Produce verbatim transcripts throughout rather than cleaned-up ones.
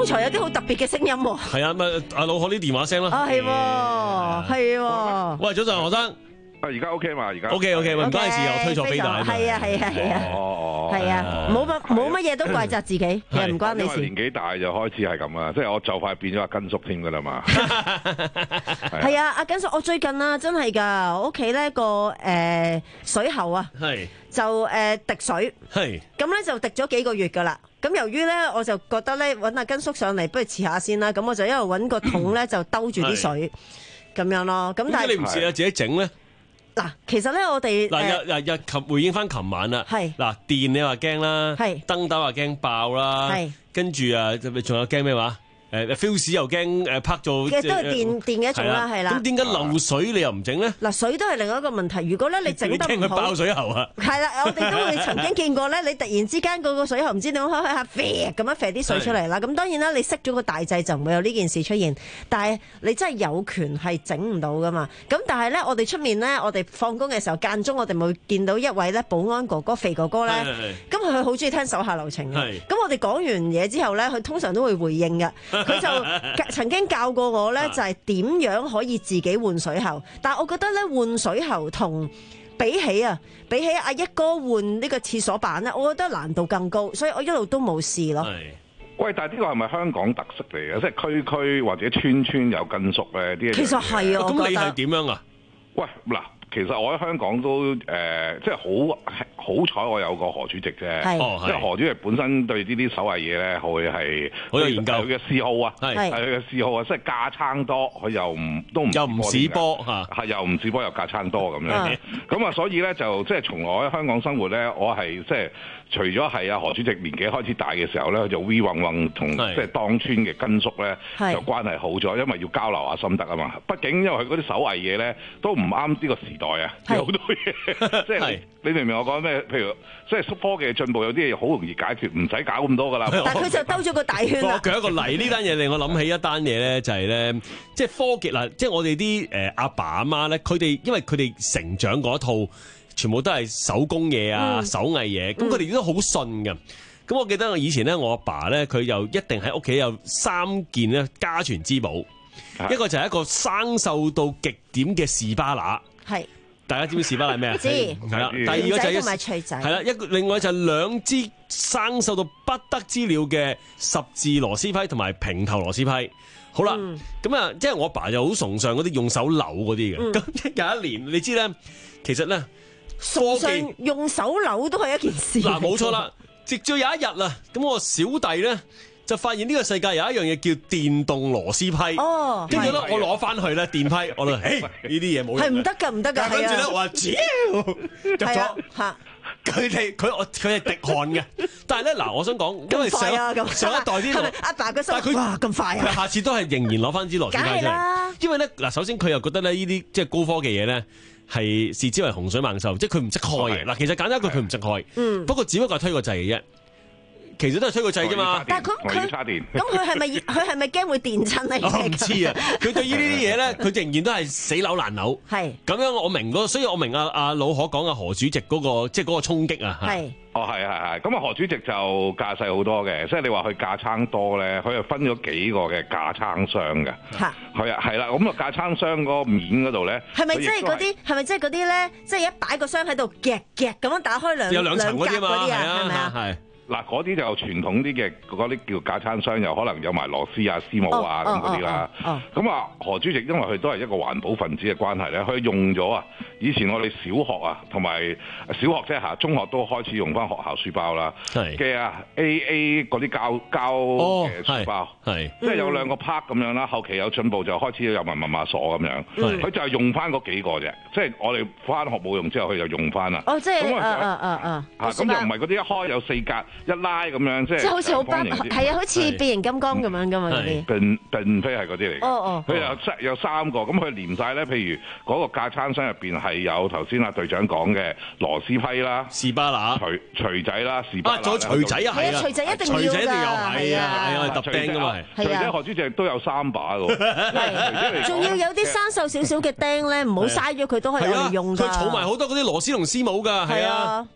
才有啲好特別嘅聲音喎。 係啊，咪阿老何啲電話聲啦。 啊，係喎，係喎。 喂，早晨何生。 啊，而家 OK 嘛？而家 OK OK，唔關事，又推錯飛彈。 係啊係啊係啊。 哦係啊，冇乜冇乜嘢都怪責自己，其實唔關你事。 年紀大就開始係咁啦，即係我就快變咗阿根叔添噶啦嘛。 係啊，阿根叔，我最近啊真係㗎，我屋企咧個誒水喉啊，就誒滴水，咁咧就滴咗幾個月㗎啦。咁由於咧，我就覺得咧揾阿根叔上嚟，不如遲下先啦。咁我就一路揾個桶咧，就兜住啲水咁樣咯。咁但係你唔試下自己整咧？ 嗱，其實咧我哋嗱日日日琴回應翻琴晚啦，嗱電你話驚啦，燈膽話驚爆啦，跟住啊仲有驚咩話？誒 fuse 又驚誒拍做， 其實都係電電嘅一種啦，係啦。 咁點解漏水你又唔整咧？ 嗱，水都係另一個問題。如果咧你整得唔好， 驚佢爆水喉啊！ 係啦，我哋都會曾經見過咧，你突然之間嗰個水喉唔知點樣開開下啡咁樣啡啲水出嚟啦。咁當然啦，你熄咗個大掣就唔會有呢件事出現。但係你真係有權係整唔到噶嘛。咁但係咧，我哋出面咧，我哋放工嘅時候間中我哋會見到一位咧保安哥哥肥哥哥咧，咁佢好中意聽手下留情嘅。咁我哋講完嘢之後咧，佢通常都會回應嘅。佢就曾經教過我咧，就係點樣可以自己換水喉。但係我覺得咧，換水喉同比起啊，比起阿一哥換呢個廁所板咧，我覺得難度更高，所以我一路都冇試咯。 喂，但係呢個係咪香港特色嚟嘅？即係區區或者村村有根叔咧啲嘢。 其實係啊， 咁你係點樣啊？ 喂，嗱。其實我喺香港都誒、呃，即係好好彩，我有個何主席啫。係，即係何主席本身對呢啲手藝嘢咧，佢係好有研究， 佢嘅嗜好啊，係係佢嘅嗜好啊，即係架撐多，佢又唔都唔又唔屎波嚇， 係又唔屎波又架撐多咁樣。咁啊，所以咧就即係從我喺香港生活咧，我係即係除咗係啊何主席年紀開始大嘅時候咧，佢就 we 混混同即係當村嘅根叔咧就關係好咗，因為要交流下心得啊嘛。畢竟因為佢嗰啲手藝嘢咧都唔啱呢個時代啊，有好多嘢，即係你明唔明我講咩？譬如即係科技進步，有啲嘢好容易解決，唔使搞咁多噶啦。 但係佢就兜咗個大圈啦。 我舉一個例，呢單嘢令我諗起一單嘢咧，就係咧，即係科技嗱，即係我哋啲誒阿爸阿媽咧，佢哋因為佢哋成長嗰一套全部都係手工嘢啊、手藝嘢，咁佢哋都好信㗎。咁我記得我以前咧，我阿爸咧，佢又一定喺屋企有三件咧家傳之寶，一個就係一個生鏽到極點嘅士巴拿。係。大家知唔知士巴拿係咩啊？知，係啦。第二個就係錘仔，係啦。一個另外就係兩支生鏽到不得之了嘅十字螺絲批同埋平頭螺絲批。好啦，咁啊、嗯，即係我阿爸就好崇尚嗰啲用手扭嗰啲嘅。咁、嗯、有一年，你知咧，其實咧， 崇尚用手扭都係一件事。 嗱，冇錯啦。直至有一日啦，咁我小弟咧就發現呢個世界有一樣嘢叫電動螺絲批，跟住咧我攞翻去咧電批，我話誒呢啲嘢冇用， 係唔得㗎，唔得㗎。 跟住咧我話招入咗嚇，佢哋佢我佢係滴汗嘅，但係咧嗱，我想講，因為上上一代啲阿爸嘅心，哇咁快啊！ 佢下次都係仍然攞翻支螺絲批出嚟，因為咧嗱，首先佢又覺得咧呢啲即係高科技嘢咧係視之為洪水猛獸，即係佢唔識開嘅嗱。其實簡單一句，佢唔識開，嗯，不過只不過係推個掣嘅啫。其實都係推個掣啫嘛， 但係佢佢咁佢係咪佢係咪驚會電親咧？ 我唔知啊，佢對於呢啲嘢咧，佢仍然都係死扭爛扭。係咁樣，我明嗰，所以我明阿阿老何講阿何主席嗰個即係嗰個衝擊啊。係哦，係係係，咁啊何主席就架勢好多嘅，即係你話佢架撐多咧，佢係分咗幾個嘅架撐箱嘅。嚇，係啊，係啦，咁啊架撐箱嗰個面嗰度咧， 係咪即係嗰啲？係咪即係嗰啲咧？即係一擺個箱喺度夾夾咁樣打開兩有兩層嗰啲嘛？ 係啊，係咪啊？係。 嗱，嗰啲就傳統啲嘅，嗰啲叫架撐箱，又可能有埋螺絲啊、絲母啊咁嗰啲啦。咁啊，何主席因為佢都係一個環保分子嘅關係咧，佢用咗啊，以前我哋小學啊，同埋小學即係嚇，中學都開始用翻學校書包啦。嘅啊 A A 嗰啲膠膠嘅書包，係即係有兩個 part 咁樣啦。後期有進步就開始有埋密碼鎖咁樣。佢就係用翻嗰幾個啫，即係我哋翻學冇用之後，佢就用翻啦。 哦，即係啊啊啊啊！ 咁就唔係嗰啲一開有四格。一拉咁樣，即係即係好似好包，係啊，好似變形金剛咁樣噶嘛嗰啲。 並並非係嗰啲嚟嘅。哦哦。佢有三有三個，咁佢連晒咧。譬如嗰個架撐箱入邊係有頭先阿隊長講嘅螺絲批啦、 士巴拿、 錘錘仔啦、士巴拿。 啊，仲有錘仔啊，係啊， 錘仔一定要㗎。錘仔一定有，係啊，係啊，揼釘㗎嘛。 錘仔何主席都有三把㗎喎。 仲要有啲生鏽少少嘅釘咧，唔好嘥咗佢都可以用㗎。 佢儲埋好多嗰啲螺絲同絲母㗎，係啊。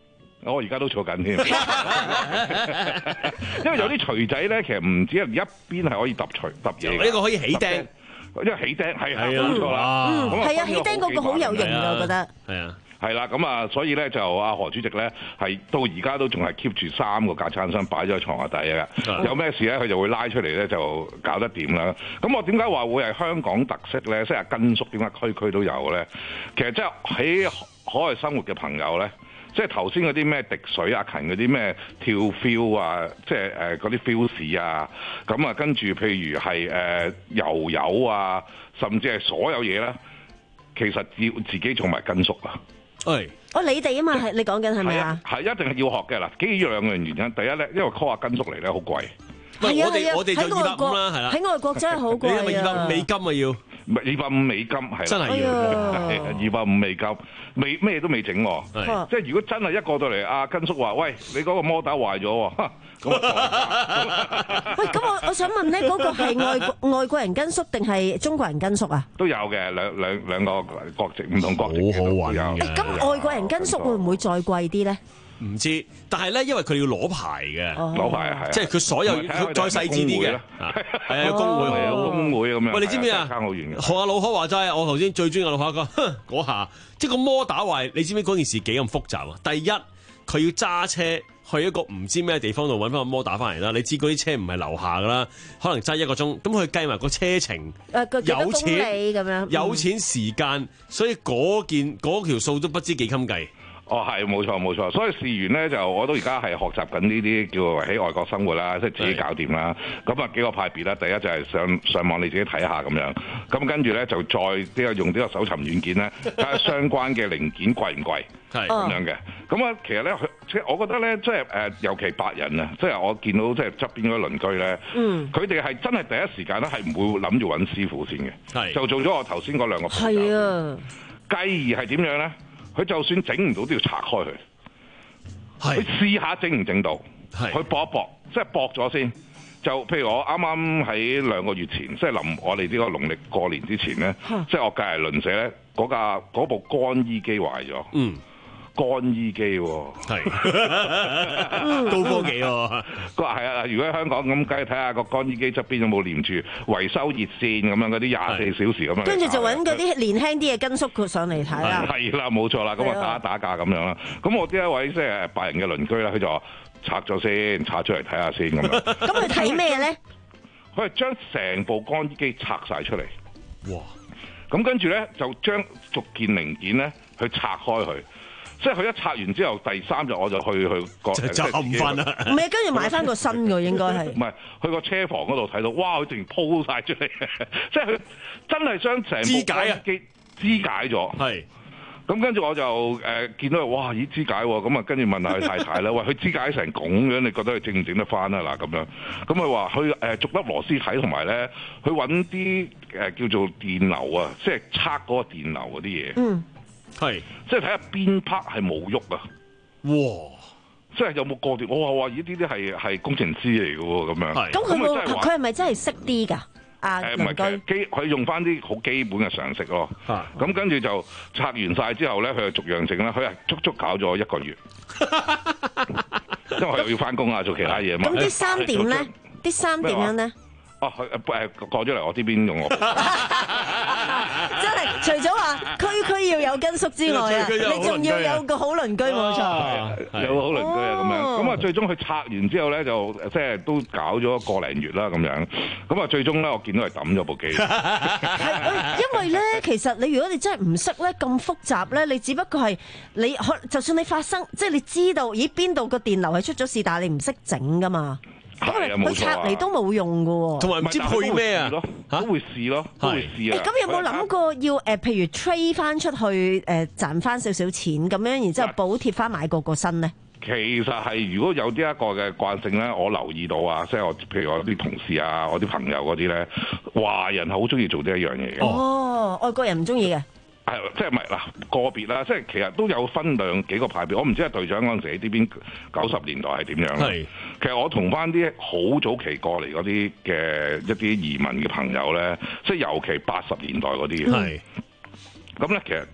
我而家都坐緊添，因為有啲錘仔咧，其實唔止係一邊係可以揼錘揼嘢嘅， 呢個可以起釘， 因為起釘係係啊冇錯啦， 嗯，係啊，起釘嗰個好有型啊，我覺得。 係啊。 係啦，咁啊，所以咧就阿何主席咧係到而家都仲係 keep 住三個架撐箱擺咗喺床下底嘅， 嗯、 有咩事咧佢就會拉出嚟咧就搞得掂啦。咁我點解話會係香港特色咧？即係根叔點解區區都有咧？其實即係喺海外生活嘅朋友咧，即係頭先嗰啲咩滴水阿勤嗰啲咩跳 feel 啊，即係誒嗰啲 feel 士啊，咁啊跟住譬如係誒游游啊，甚至係所有嘢咧，其實要自己做埋根叔啊。 係， 哦，你哋啊嘛，係你講緊係咪啊？ 係一定係要學嘅嗱，基於兩樣原因。第一咧，因為 call 下根叔嚟咧好貴。 係啊我哋我哋就二百五啦，係啦。 喺外國真係好貴啊！ 你係咪二百五美金啊？要二百五美金係真係要二百五美金，未咩都未整喎。即係如果真係一過到嚟，阿根叔話：喂，你嗰個摩打壞咗喎。咁啊， 喂，咁我我想問咧，嗰個係外國外國人根叔定係中國人根叔啊？ 都有嘅，兩兩兩個國籍唔同國籍好好玩嘅。 咁外國人根叔會唔會再貴啲咧？ 唔知，但係咧，因為佢要攞牌嘅， 攞牌啊，係， 即係佢所有佢再細緻啲嘅，係啊，工會係啊， 工會咁樣。 喂，你知唔知啊？ 差好遠嘅。 學阿老可話齋，我頭先最中意阿老可講嗰下，即係個摩打壞，你知唔知嗰件事幾咁複雜啊？第一，佢要揸車去一個唔知咩地方度揾翻個摩打翻嚟啦。你知嗰啲車唔係樓下噶啦，可能揸一個鐘，咁佢計埋個車程，有錢咁樣， 有錢時間，所以嗰件嗰條數都不知幾襟計。 哦，係冇錯冇錯，所以事緣咧就我都而家係學習緊呢啲叫喺外國生活啦，即係自己搞掂啦。咁啊幾個派別啦，第一就係上上網你自己睇下咁樣，咁跟住咧就再呢個用呢個搜尋軟件咧睇下相關嘅零件貴唔貴，係咁樣嘅。咁啊其實咧，即係我覺得咧，即係誒尤其白人啊，即係我見到即係側邊嗰啲鄰居咧，佢哋係真係第一時間咧係唔會諗住揾師傅先嘅，就做咗我頭先嗰兩個步驟。係啊，繼而係點樣咧？佢就算整唔到都要拆開佢，佢試下整唔整到，佢搏一搏，即係搏咗先。就譬如我啱啱喺兩個月前，即係臨我哋呢個農曆過年之前咧，即係我隔離鄰舍咧，嗰架嗰部乾衣機壞咗。嗯。乾衣機喎，係高科技喎。 個係啊，如果喺香港咁，梗係睇下個乾衣機側邊有冇連住維修熱線咁樣嗰啲廿四小時咁樣。 跟住就揾嗰啲年輕啲嘅根叔佢上嚟睇啦。 係啦，冇錯啦，咁啊打一打架咁樣啦。咁我呢一位即係白人嘅鄰居啦，佢就話拆咗先，拆出嚟睇下先咁樣。 咁佢睇咩咧？ 佢係將成部乾衣機拆晒出嚟。 哇！ 咁跟住咧就將逐件零件咧去拆開佢。即係佢一拆完之後，第三日我就去去個就冚翻啦。 唔係，跟住買翻個新嘅應該係。 唔係去個車房嗰度睇到，哇！佢突然鋪晒出嚟，即係佢真係將成部肢解啊機肢解咗。係。咁跟住我就誒、呃、見到佢，哇！咦肢解喎，咁啊跟住問下佢太太啦，喂，佢肢解成咁樣，你覺得佢整唔整得翻啊？嗱咁樣，咁佢話佢誒逐粒螺絲睇，同埋咧去揾啲誒叫做電流啊，即係測嗰個電流嗰啲嘢。嗯。係，即係睇下邊 part 係冇喐啊！哇！即係有冇過電？我話話咦，呢啲係係工程師嚟嘅喎，咁樣。係。咁佢佢係咪真係識啲㗎？啊， 誒唔係基，佢用翻啲好基本嘅常識咯。嚇！咁跟住就拆完晒之後咧，佢就逐樣整啦。佢係足足搞咗一個月，因為佢又要翻工啊，做其他嘢嘛。 咁啲衫點咧？啲衫點樣咧？ 哦，佢誒過咗嚟我呢邊用我。 真係，除咗話區區要有根叔之外啊，你仲要有個好鄰居冇錯， 有個好鄰居啊咁樣。咁啊，最終佢拆完之後咧，就即係都搞咗個零月啦咁樣。咁啊，最終咧，我見到係抌咗部機。 係，因為咧，其實你如果你真係唔識咧，咁複雜咧，你只不過係你就算你發生，即係你知道咦邊度個電流係出咗事，但係你唔識整噶嘛。咁佢拆嚟都冇用㗎喎， 同埋唔知配咩啊？ 都會試咯，都會試啊！ 咁有冇諗過要誒，譬如 trade 翻出去誒，賺翻少少錢咁樣，然之後補貼翻買個個新咧？ 其實係如果有呢一個嘅慣性咧，我留意到啊，即係我譬如我啲同事啊，我啲朋友嗰啲咧，華人係好中意做呢一樣嘢嘅。 哦，外國人唔中意嘅。 係，即係唔係嗱個別啦，即係其實都有分兩幾個派別。我唔知係隊長嗰陣時喺呢邊九十年代係點樣。係，其實我同翻啲好早期過嚟嗰啲嘅一啲移民嘅朋友咧，即係尤其八十年代嗰啲。係，咁咧其實個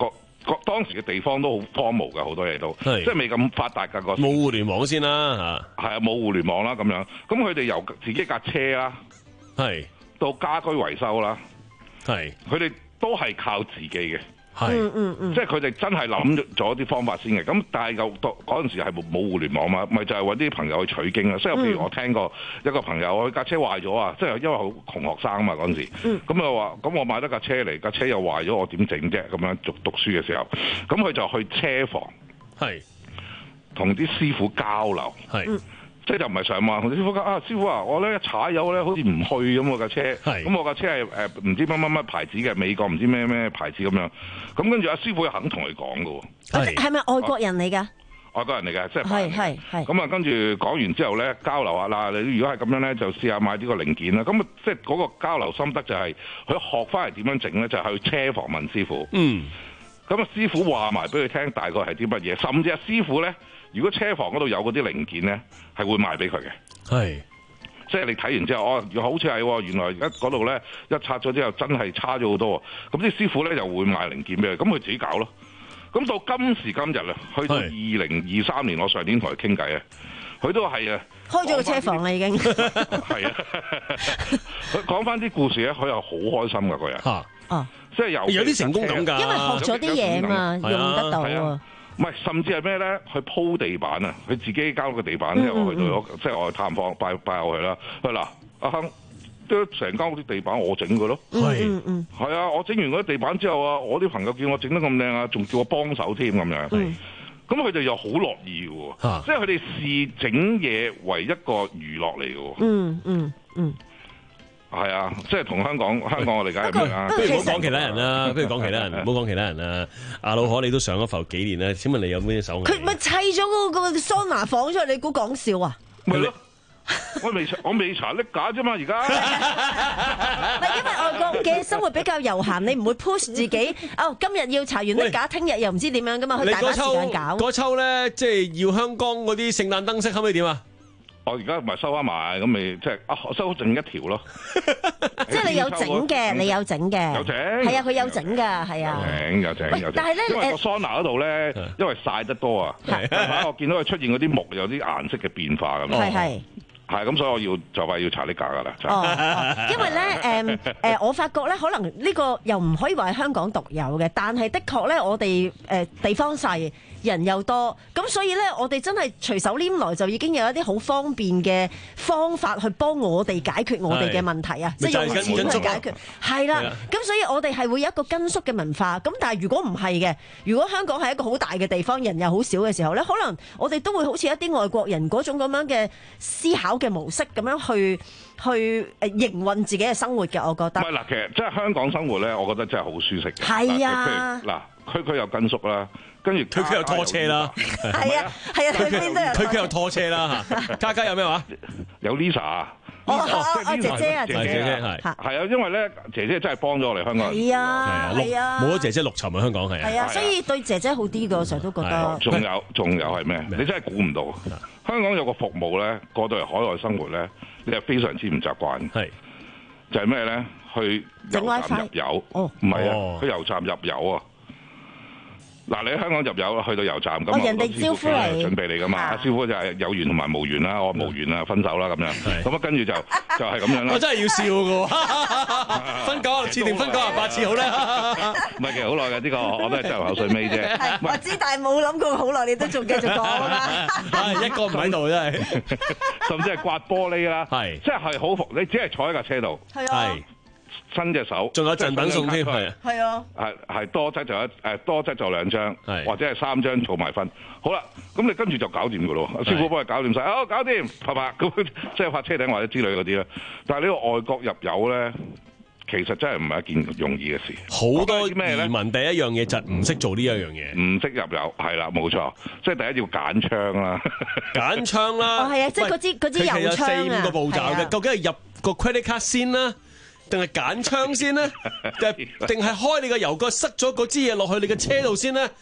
當時嘅地方都好荒蕪㗎，好多嘢都，即係未咁發達㗎個。 冇互聯網先啦嚇。 係啊，冇互聯網啦咁樣。咁佢哋由自己架車啦， 係到家居維修啦， 係佢哋都係靠自己嘅。 係， 嗯嗯嗯， 即係佢哋真係諗咗啲方法先嘅，咁但係又嗰陣時係冇冇互聯網嘛，咪就係揾啲朋友去取經啦。即係譬如我聽過一個朋友，佢架車壞咗啊，即係因為好窮學生嘛嗰陣時，咁又話咁我買咗架車嚟，架車又壞咗，我點整啫？咁樣讀讀書嘅時候，咁佢就去車房， 係同啲師傅交流， 係。 即係就唔係上網同師傅講啊，師傅啊，我咧一踩油咧好似唔去咁，我架車，咁我架車係誒唔知乜乜乜牌子嘅，美國唔知咩咩牌子咁樣，咁跟住阿師傅又肯同佢講㗎喎， 係咪外國人嚟㗎？ 外國人嚟嘅，即係係係係。 咁啊，跟住講完之後咧，交流下啦。你如果係咁樣咧，就試下買呢個零件啦。咁啊，即係嗰個交流心得就係佢學翻嚟點樣整咧，就係去車房問師傅。 嗯。 咁啊，師傅話埋俾佢聽，大概係啲乜嘢，甚至阿師傅咧。如果車房嗰度有嗰啲零件咧，係會賣俾佢嘅。 係， 即係你睇完之後，哦，好似係，原來而家嗰度咧一拆咗之後，真係差咗好多。咁啲師傅咧就會賣零件俾佢，咁佢自己搞咯。咁到今時今日啊，去到二零二三年，我上年同佢傾偈啊，佢都係啊， 開咗個車房啦已經。 係啊，佢講翻啲故事咧，佢又好開心噶個人。 嚇， 哦， 即係有有啲成功感㗎， 因為學咗啲嘢嘛，用得到啊。 唔係，甚至係咩咧？去鋪地板啊！佢自己交個地板，即係我去到，即係我去探訪拜拜我去啦。佢嗱，阿亨，都成間屋啲地板我整嘅咯。 係， 嗯嗯， 係啊！我整完嗰啲地板之後啊，我啲朋友叫我整得咁靚啊，仲叫我幫手添咁樣。咁佢哋又好樂意嘅喎，即係佢哋視整嘢為一個娛樂嚟嘅喎。 嗯嗯嗯。 係啊，即係同香港香港我哋梗係咩啊？ 不如唔好講其他人啦，不如講其他人，唔好講其他人啦。阿老可你都上咗浮幾年啦，請問你有咩手藝？ 佢咪砌咗嗰個桑拿房出嚟，你估講笑啊？ 咪咯，我未我未查拎架啫嘛，而家。 唔係因為外國嘅生活比較悠閒，你唔會 push 自己。哦，今日要查完拎架，聽日又唔知點樣噶嘛，佢大把時間搞。 嗰抽咧，即係要香港嗰啲聖誕燈飾，可唔可以點啊？ 我而家咪收翻埋，咁咪即係啊收剩一條咯。 即係你有整嘅，你有整嘅。 有整。 係啊，佢有整㗎，係啊。 整有整有整。 但係咧， 因為個桑拿嗰度咧，因為曬得多啊，我見到佢出現嗰啲木有啲顏色嘅變化咁。 係係。 係咁，所以我要就係要查呢價㗎啦。 哦，哦，因為咧，誒、呃、誒，我發覺咧，可能呢個又唔可以話係香港獨有嘅，但係的確咧，我哋誒地方細，人又多，咁所以咧，我哋真係隨手拈來就已經有一啲好方便嘅方法去幫我哋解決我哋嘅問題啊！即係用錢去解決，係啦。咁所以我哋係會有一個跟縮嘅文化。咁但係如果唔係嘅，如果香港係一個好大嘅地方，人又好少嘅時候咧，可能我哋都會好似一啲外國人嗰種咁樣嘅思考嘅模式咁樣去去誒營運自己嘅生活嘅，我覺得。唔係嗱，其實即係香港生活咧，我覺得真係好舒適嘅。 係啊， 嗱，區區有跟縮啦。跟住區區有拖車啦， 係啊係啊，區區都有。 區區有拖車啦嚇，家家有咩話？ 有 Lisa， 哦哦姐姐啊姐姐係係啊，因為咧姐姐真係幫咗我哋香港人。 係啊係啊， 冇咗姐姐陸沉啊香港係啊。 係啊，所以對姐姐好啲㗎，我成日都覺得。 仲有仲有係咩？你真係估唔到，香港有個服務咧，過到嚟海外生活咧，你係非常之唔習慣。 係就係咩咧？去油站入油， 哦， 唔係啊，去油站入油啊。嗱，你喺香港入油去到油站咁， 人哋招呼你， 準備你噶嘛？阿師傅就係有緣同埋無緣啦，我無緣啦，分手啦咁樣。咁啊，跟住就就係咁樣啦。 我真係要笑嘅喎，分九十次定分九十八次好咧？ 唔係，其實好耐嘅呢個，我都係真係口水尾啫。 我知，但係冇諗過好耐，你都仲繼續講啊嘛。 一個唔喺度真係， 甚至係刮玻璃啦， 係即係好服。你只係坐喺架車度， 係啊。 伸隻手， 仲有贈品送添，係係啊， 係係多則就一誒多則就兩張，或者係三張儲埋分。好啦，咁你跟住就搞掂噶咯，師傅幫你搞掂晒，哦搞掂，係嘛？咁即係發車頂或者之類嗰啲啦。但係呢個外國入油咧，其實真係唔係一件容易嘅事。 好多移民第一樣嘢就唔識做呢一樣嘢， 唔識入油係啦，冇錯。即係第一要揀槍啦，揀槍啦。 哦係啊，即係嗰支嗰支油槍啊。 有四五個步驟嘅，究竟係入個 credit card 先啦？定係揀槍先咧？定定係開你個油蓋塞咗嗰支嘢落去你嘅車度先咧？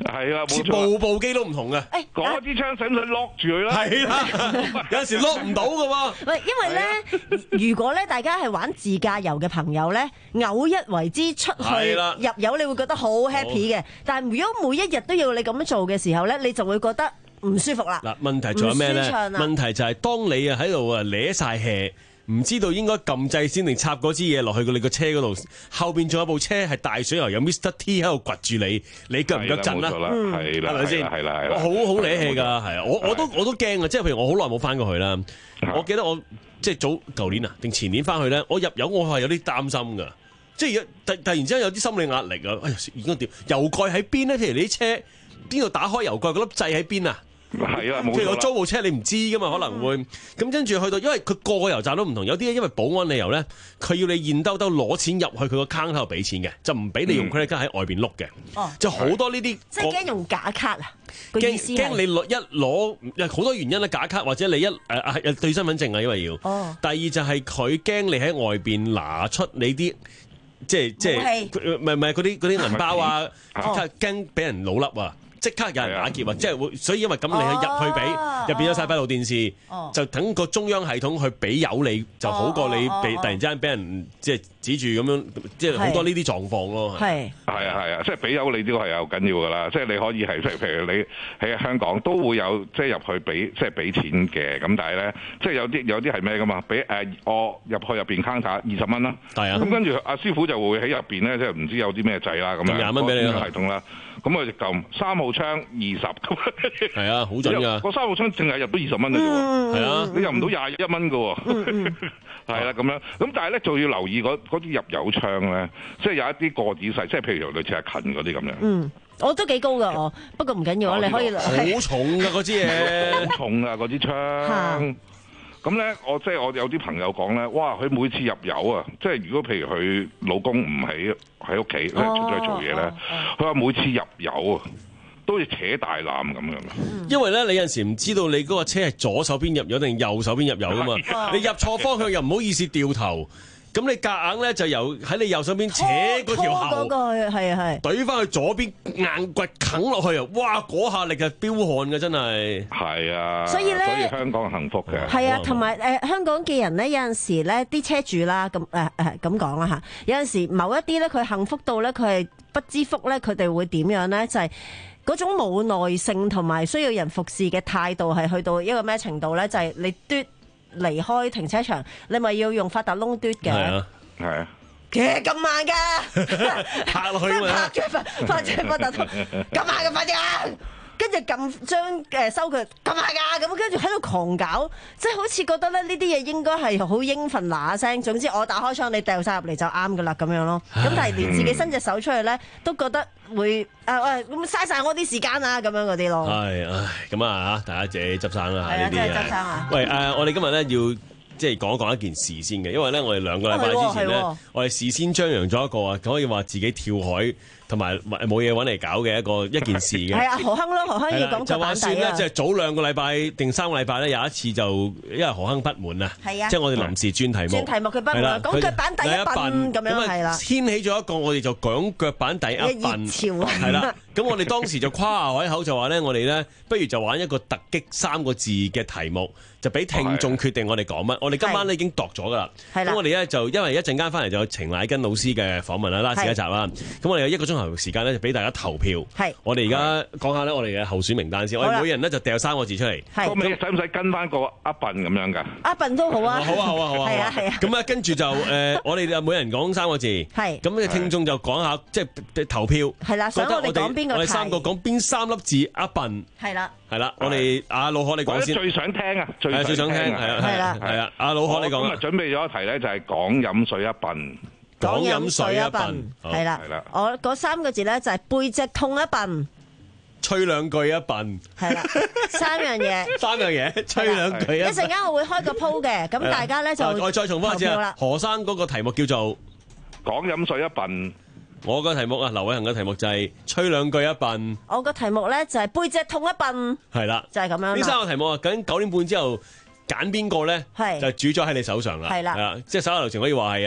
係啊，冇錯。 部部機都唔同嘅。 誒， 嗰支槍使唔使 lock 住佢咧？ 係啦，有陣時 lock 唔到㗎喎。 喂，因為咧，如果咧大家係玩自駕遊嘅朋友咧，偶一為之出去入油，你會覺得好 happy 嘅。但係如果每一日都要你咁樣做嘅時候咧，你就會覺得唔舒服啦。 嗱，問題仲有咩咧？問題就係當你啊喺度啊攣晒氣，唔知道應該撳掣先定插嗰支嘢落去你個車嗰度，後邊仲有部車係大水牛，有 Mister T 喺度掘住你，你腳唔腳震啦？ 係啦， 係咪先？ 係啦，係啦， 我好好攣氣㗎，係啊！我我都我都驚啊！即係譬如我好耐冇翻過去啦，我記得我即係早舊年啊定前年翻去咧，我入油我係有啲擔心㗎，即係突突然之間有啲心理壓力啊！哎呀，應該點？油蓋喺邊咧？譬如你啲車邊度打開油蓋嗰粒掣喺邊啊？ 係啊，冇錯啦。 即係我租部車，你唔知噶嘛，可能會咁跟住去到，因為佢個個油站都唔同，有啲因為保安理由咧，佢要你現兜兜攞錢入去佢個 account 度俾錢嘅，就唔俾你用 credit card 喺外邊碌嘅。哦，就好多呢啲， 即係驚用假卡啊！個驚意思驚你攞一攞，好多原因啦，假卡或者你一誒誒對身份證啊，因為要。哦。第二就係佢驚你喺外邊拿出你啲。即係即係，唔係唔係嗰啲嗰啲銀包啊，驚俾人老笠啊！即刻有人打劫啊！即係會，所以因為咁你去入去俾入邊有晒閉路電視，就等個中央系統去俾油你，就好過你被突然之間俾人即係指住咁樣，即係好多呢啲狀況咯。係係啊係啊，即係俾油你呢個係有緊要㗎啦。即係你可以係即係譬如你喺香港都會有即係入去俾即係俾錢嘅，咁但係咧即係有啲有啲係咩㗎嘛？俾誒我入去入邊 counter 二十蚊啦，係啊，咁跟住阿師傅就會喺入邊咧，即係唔知有啲咩掣啦咁樣， 廿蚊俾你系統啦。咁我就撳三號槍二十咁， 係啊，好準㗎。 個三號槍淨係入到二十蚊嘅啫喎，係啊，你入唔到廿一蚊嘅喎，係啦咁樣。咁但係咧，仲要留意嗰啲入油槍咧，即係有一啲個子細，即係譬如類似阿勤嗰啲咁樣。 嗯，我都幾高㗎我，不過唔緊要啊，你可以好重㗎嗰支嘢， 好重啊嗰支槍。咁咧，我即係我有啲朋友講咧，哇！佢每次入油啊，即係如果譬如佢老公唔喺喺屋企咧，出咗去做嘢咧，佢話每次入油啊，都好似扯大纜咁樣。 因為咧，你有陣時唔知道你嗰個車係左手邊入油定右手邊入油㗎嘛，你入錯方向又唔好意思掉頭。咁你夾硬咧就由喺你右手邊扯嗰條喉， 係啊係， 懟翻去左邊硬掘啃落去啊！哇，嗰下力係飆汗嘅真係。 係啊， 所以咧， 所以香港幸福嘅。 係啊，同埋誒香港嘅人咧，有陣時咧啲車主啦，咁誒誒咁講啦嚇，有陣時某一啲咧佢幸福到咧，佢係不知福咧，佢哋會點樣咧？就係、是。嗰種冇耐性同埋需要人服侍嘅態度係去到一個咩程度咧？就係、是、你嘟。離開停車場，你咪要用發達窿嘟嘅， 係啊， 係啊， 其實咁慢㗎， 拍落去嘛， 拍住發發住發達窿，咁慢嘅快啲啊！跟住撳將誒收佢咁慢㗎，咁跟住喺度狂搞，即係好似覺得咧呢啲嘢應該係好應份嗱聲。總之我打開窗，你掉晒入嚟就啱㗎啦，咁樣咯。咁但係連自己伸隻手出去咧，都覺得會啊喂咁嘥晒我啲時間啊，咁樣嗰啲咯。 係唉，咁啊嚇，大家自己執生啦。 係啊，真係執生啊！ 喂誒，我哋今日咧要即係講一講一件事先嘅，因為咧我哋兩個禮拜之前咧，我哋事先張揚咗一個啊，可以話自己跳海。同埋冇嘢揾嚟搞嘅一個一件事嘅， 係啊，何亨咯，何亨要講腳板底啊！就話算咧， 即係早兩個禮拜定三個禮拜咧，有一次就因為何亨不滿啊， 係啊， 即係我哋臨時轉題目， 轉題目佢不滿，講腳板底一笨咁樣係啦， 掀起咗一個我哋就講腳板底一笨潮係啦。咁我哋當時就誇下海口就話咧，我哋咧不如就玩一個突擊三個字嘅題目，就俾聽眾決定我哋講乜。我哋今晚咧已經度咗噶啦，咁我哋咧就因為一陣間翻嚟就有程乃根老師嘅訪問啦，拉時一集啦。咁我哋有一個鐘頭時間咧，就俾大家投票。係，我哋而家講下咧，我哋嘅候選名單先。我哋每人咧就掉三個字出嚟。係， 咁使唔使跟翻個阿笨咁樣㗎？ 阿笨都好啊。 好啊，好啊，好啊。 係啊，係啊。 咁啊，跟住就誒，我哋就每人講三個字。係。咁嘅聽眾就講下，即係投票。係啦，想我哋講邊個題？我哋三個講邊三粒字阿笨。係啦。係啦，我哋阿老可你講先。 最想聽啊！最最想聽係啊，係啦，係啊，阿老可你講。 今日準備咗一題咧，就係講飲水一笨。 講飲水一笨， 係啦，我嗰三個字咧就係背脊痛一笨， 吹兩句一笨， 係啦，三樣嘢， 三樣嘢，吹兩句一。 一陣間我會開個鋪嘅，咁大家咧就我再重複一次啊。何生嗰個題目叫做講飲水一笨， 我個題目啊，劉偉恒嘅題目就係吹兩句一笨， 我個題目咧就係背脊痛一笨， 係啦， 就係咁樣。 呢三個題目啊，究竟九點半之後揀邊個咧？係就主咗喺你手上啦，係啦，即係手下留情可以話係啊。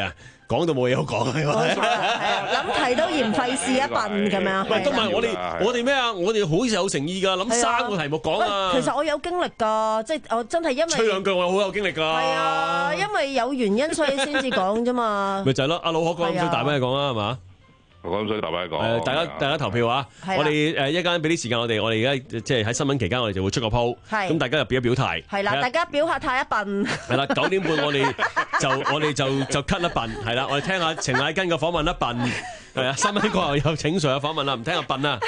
講到冇嘢好講係咪？ 諗題都嫌費事一笨咁樣。 唔係，都唔係我哋我哋咩啊？我哋好有誠意㗎，諗三個題目講啊。 其實我有經歷㗎，即係我真係因為吹兩句，我好有經歷㗎。 係啊，因為有原因所以先至講啫嘛。 咪就係咯，阿老可講咁少大咩講啊，係嘛？ 我咁所以大家講， 誒，大家大家投票啊！我哋誒一間俾啲時間我哋，我哋而家即係喺新聞期間，我哋就會出個 poll，咁大家就表一表態。係啦，大家表下態一笨。係啦，九點半我哋就我哋就就 cut 一笨，係啦，我哋聽下程乃根嘅訪問一笨，係啊，新聞過後有請 Sir 嘅訪問啦，唔聽下笨啊！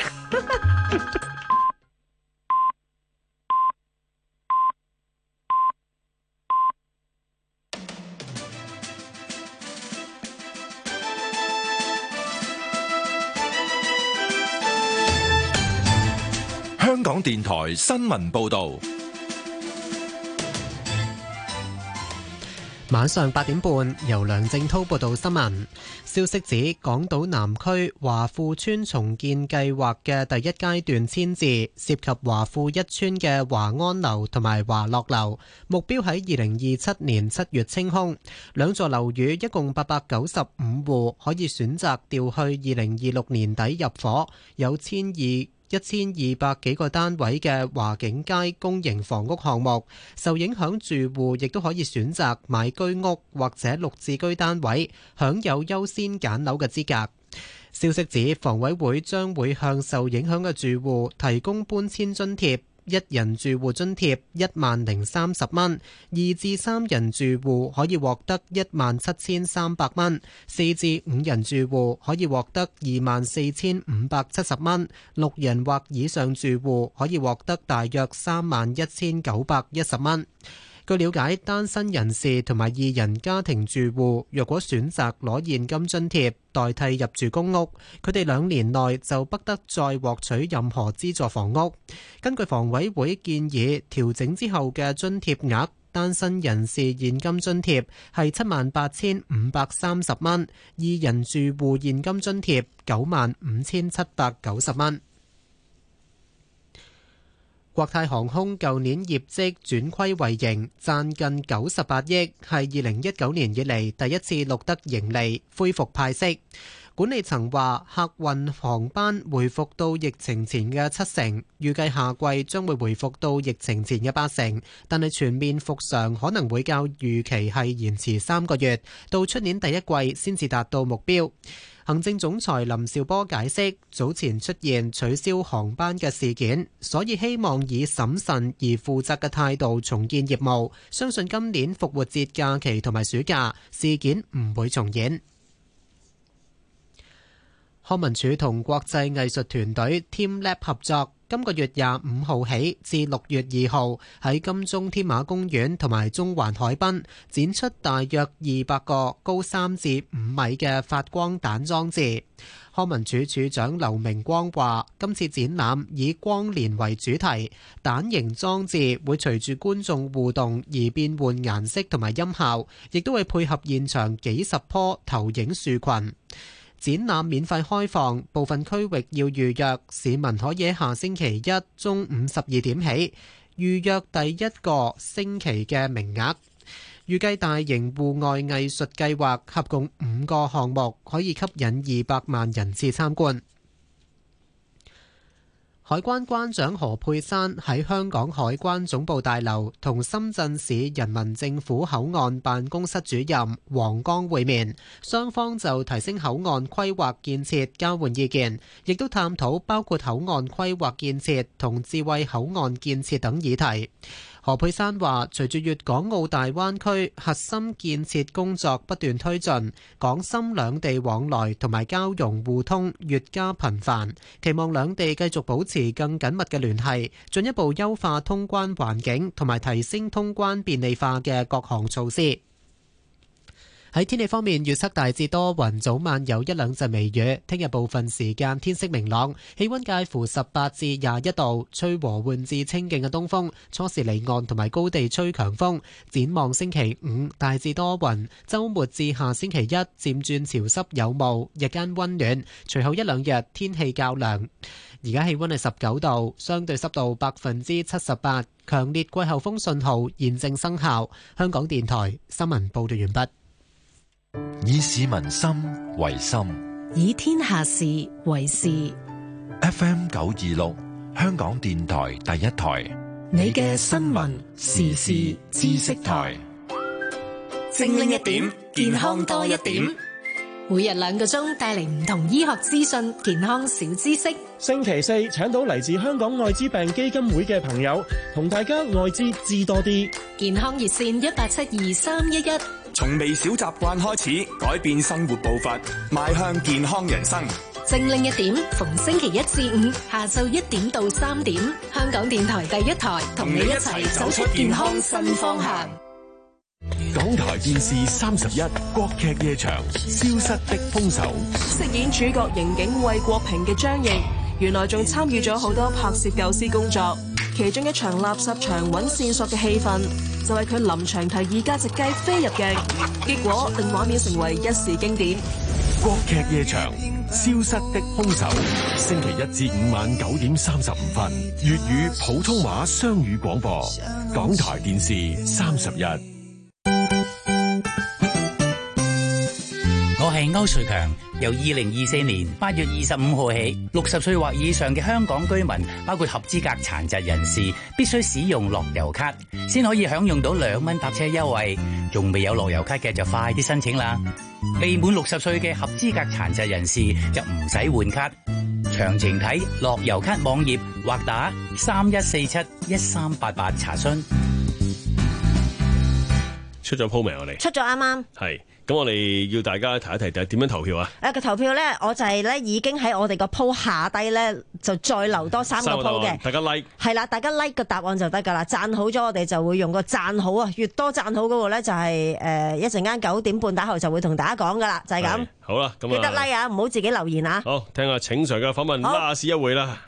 香港電台新聞報道， 晚上八點半由梁正滔報道新聞。消息指，港島南區華富村重建計劃嘅第一階段遷置涉及華富一村嘅華安樓同埋華樂樓，目標喺二零二七年七月清空。兩座樓宇一共八百九十五戶，可以選擇調去二零二六年底入伙，有千二。一千二百幾個單位嘅華景街公營房屋項目，受影響住戶亦都可以選擇買居屋或者綠置居單位，享有優先揀樓嘅資格。消息指，房委會將會向受影響嘅住戶提供搬遷津貼。一人住戶津貼一萬零三十蚊，二至三人住戶可以獲得一萬七千三百蚊，四至五人住戶可以獲得二萬四千五百七十蚊，六人或以上住戶可以獲得大約三萬一千九百一十蚊。據了解，單身人士同埋二人家庭住戶，若果選擇攞現金津貼代替入住公屋，佢哋兩年內就不得再獲取任何資助房屋。根據房委會建議調整之後嘅津貼額，單身人士現金津貼係七萬八千五百三十蚊，二人住戶現金津貼九萬五千七百九十蚊。國泰航空舊年業績轉虧為盈，賺近九十八億，係二零一九年以嚟第一次錄得盈利，恢復派息。管理層話，客運航班回復到疫情前嘅七成，預計下季將會回復到疫情前嘅八成，但係全面復常可能會較預期係延遲三個月，到出年第一季先至達到目標。行政總裁林紹波解釋，早前出現取消航班嘅事件，所以希望以審慎而負責嘅態度重建業務，相信今年復活節假期同埋暑假事件唔會重演。康文署同國際藝術團隊 TeamLab 合作，今個月廿五號起至六月二號喺金鐘添馬公園同埋中環海濱展出大約二百個高三至五米嘅發光彈裝置。康文署署長劉明光話，今次展覽以光年為主題，彈形裝置會隨住觀眾互動而變換顏色同埋音效，亦都會配合現場幾十棵投影樹群。展覽免費開放，部分區域要預約，市民可以喺下星期一中午十二點起預約第一個星期嘅名額。預計大型戶外藝術計劃合共五個項目，可以吸引二百萬人次參觀。海關關長何佩珊喺香港海關總部大樓同深圳市人民政府口岸辦公室主任黃剛會面，雙方就提升口岸規劃建設交換意見，亦都探討包括口岸規劃建設同智慧口岸建設等議題。何佩珊話，隨住粵港澳大灣區核心建設工作不斷推進，港深兩地往來同埋交融互通越加頻繁，期望兩地繼續保持更緊密嘅聯繫，進一步優化通關環境同埋提升通關便利化嘅各項措施。喺天氣方面，預測大致多雲，早晚有一兩陣微雨。聽日部分時間天色明朗，氣溫介乎十八至廿一度，吹和緩至清勁嘅東風。初時離岸同埋高地吹強風。展望星期五大致多雲，週末至下星期一漸轉潮濕有霧，日間溫暖。隨後一兩日天氣較涼。而家氣溫係十九度，相對濕度百分之七十八，強烈季候風信號現正生效。香港電台新聞報道完畢。 以市民心為心， 以天下事為事。 F M 九二六，香港電台第一台， 你嘅新聞時事知識台， 精靈一點，健康多一點。 每日兩個鐘帶嚟唔同醫學資訊、健康小知識。 星期四請到嚟自香港愛滋病基金會嘅朋友，同大家愛滋知多啲。 健康熱線一八七二三一一。 從微小習慣開始，改變生活步伐，邁向健康人生。 精靈一點，逢星期一至五下晝一點到三點，香港電台第一台同你一齊走出健康新方向。 港台電視三十一國劇夜場消失的兇手， 飾演主角刑警魏國平嘅張譯，原來仲參與咗好多拍攝構思工作，其中一場垃圾場揾線索嘅戲份，就係佢臨場提議加隻雞飛入鏡，結果令畫面成為一時經典。 國劇夜場消失的兇手，星期一至五晚九點三十五分，粵語普通話雙語廣播，港台電視三十一。 我係歐瑞強，由二零二四年八月二十五號起，六十歲或以上嘅香港居民，包括合資格殘疾人士，必須使用樂悠卡，先可以享用到兩蚊搭車優惠。仲未有樂悠卡嘅就快啲申請啦！未滿六十歲嘅合資格殘疾人士就唔使換卡。詳情睇樂悠卡網頁或打三一四七一三八八查詢。 出咗鋪未？我哋出咗啱啱。 係。咁我哋要大家提一提，就係點樣投票啊？ 誒個投票咧，我就係咧已經喺我哋個鋪下低咧，就再留多三個鋪嘅。 大家 like 係啦，大家 like 個答案就得㗎啦。讚好咗，我哋就會用個讚好啊，越多讚好嗰個咧就係誒一陣間九點半打後就會同大家講㗎啦，就係咁。 好啦，咁啊記得 like 啊，唔好自己留言啊。 好，聽下請 Sir 嘅訪問，拉屎一會啦。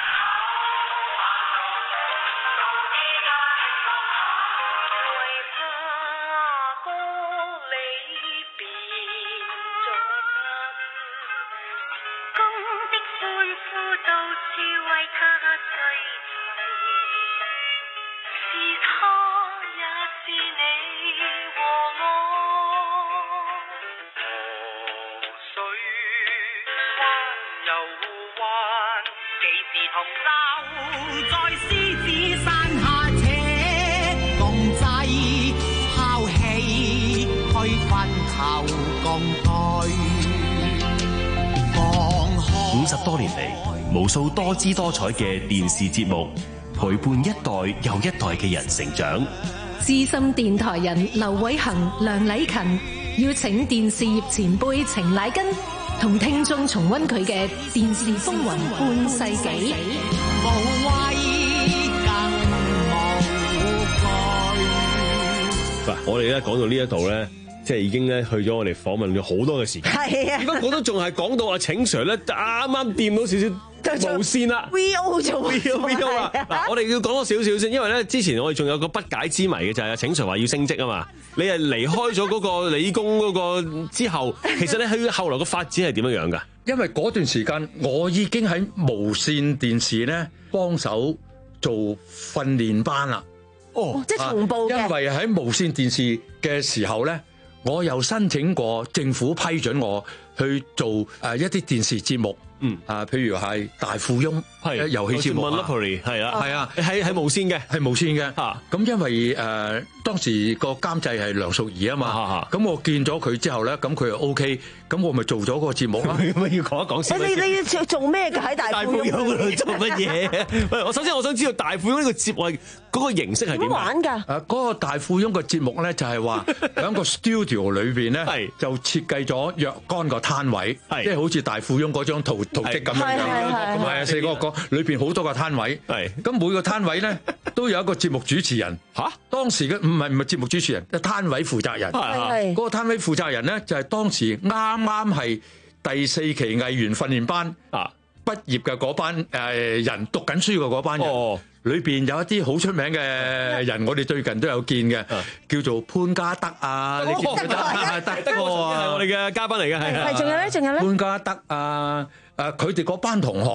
五十多年嚟，無數多姿多彩嘅電視節目，陪伴一代又一代嘅人成長。 資深電台人劉偉恒、梁禮勤邀請電視業前輩程乃根，同聽眾重溫佢嘅電視風雲半世紀。無畏更無懼。 嗱，我哋咧講到呢一度咧，即係已經咧去咗我哋訪問咗好多嘅時間。係啊，如果我都仲係講到阿請 Sir 咧，啱啱掂到少少無線啦 ，V O 咗 V O V O 啦。嗱，我哋要講多少少先，因為咧之前我哋仲有個不解之謎嘅就係阿請 Sir 話要升職啊嘛。你係離開咗嗰個理工嗰個之後，其實咧佢後來個發展係點樣樣㗎？ 因為嗰段時間我已經喺無線電視咧幫手做訓練班啦。 哦，即係同步嘅。 因為喺無線電視嘅時候咧，我又申請過政府批准我去做誒一啲電視節目。嗯啊，譬如係大富翁係遊戲節目啊， 係啊， 係啊， 係係無線嘅， 係無線嘅。嚇咁因為誒當時個監製係梁淑儀啊嘛，咁我見咗佢之後咧，咁佢又 OK，咁我咪做咗個節目咯。 咁要講一講先。 你你要做咩㗎？喺大富翁嗰度做乜嘢？喂，我首先我想知道大富翁呢個節目嗰個形式係點玩㗎？ 誒嗰個大富翁嘅節目咧就係話喺個 studio 裏邊咧，就設計咗若干個攤位，即係好似大富翁嗰張圖圖蹟咁樣樣，係啊，四個角裏邊好多個攤位，係咁每個攤位咧都有一個節目主持人。嚇，當時嘅唔係唔係節目主持人，係攤位負責人。係嗰個攤位負責人咧就係當時啱啱係第四期藝員訓練班啊畢業嘅嗰班誒人，讀緊書嘅嗰班人。哦，裏邊有一啲好出名嘅人，我哋最近都有見嘅，叫做潘家德啊，你記唔記得？德哥啊， 係我哋嘅嘉賓嚟嘅，係。 係，仲有咧，仲有咧。 潘家德啊，誒，佢哋嗰班同學咧，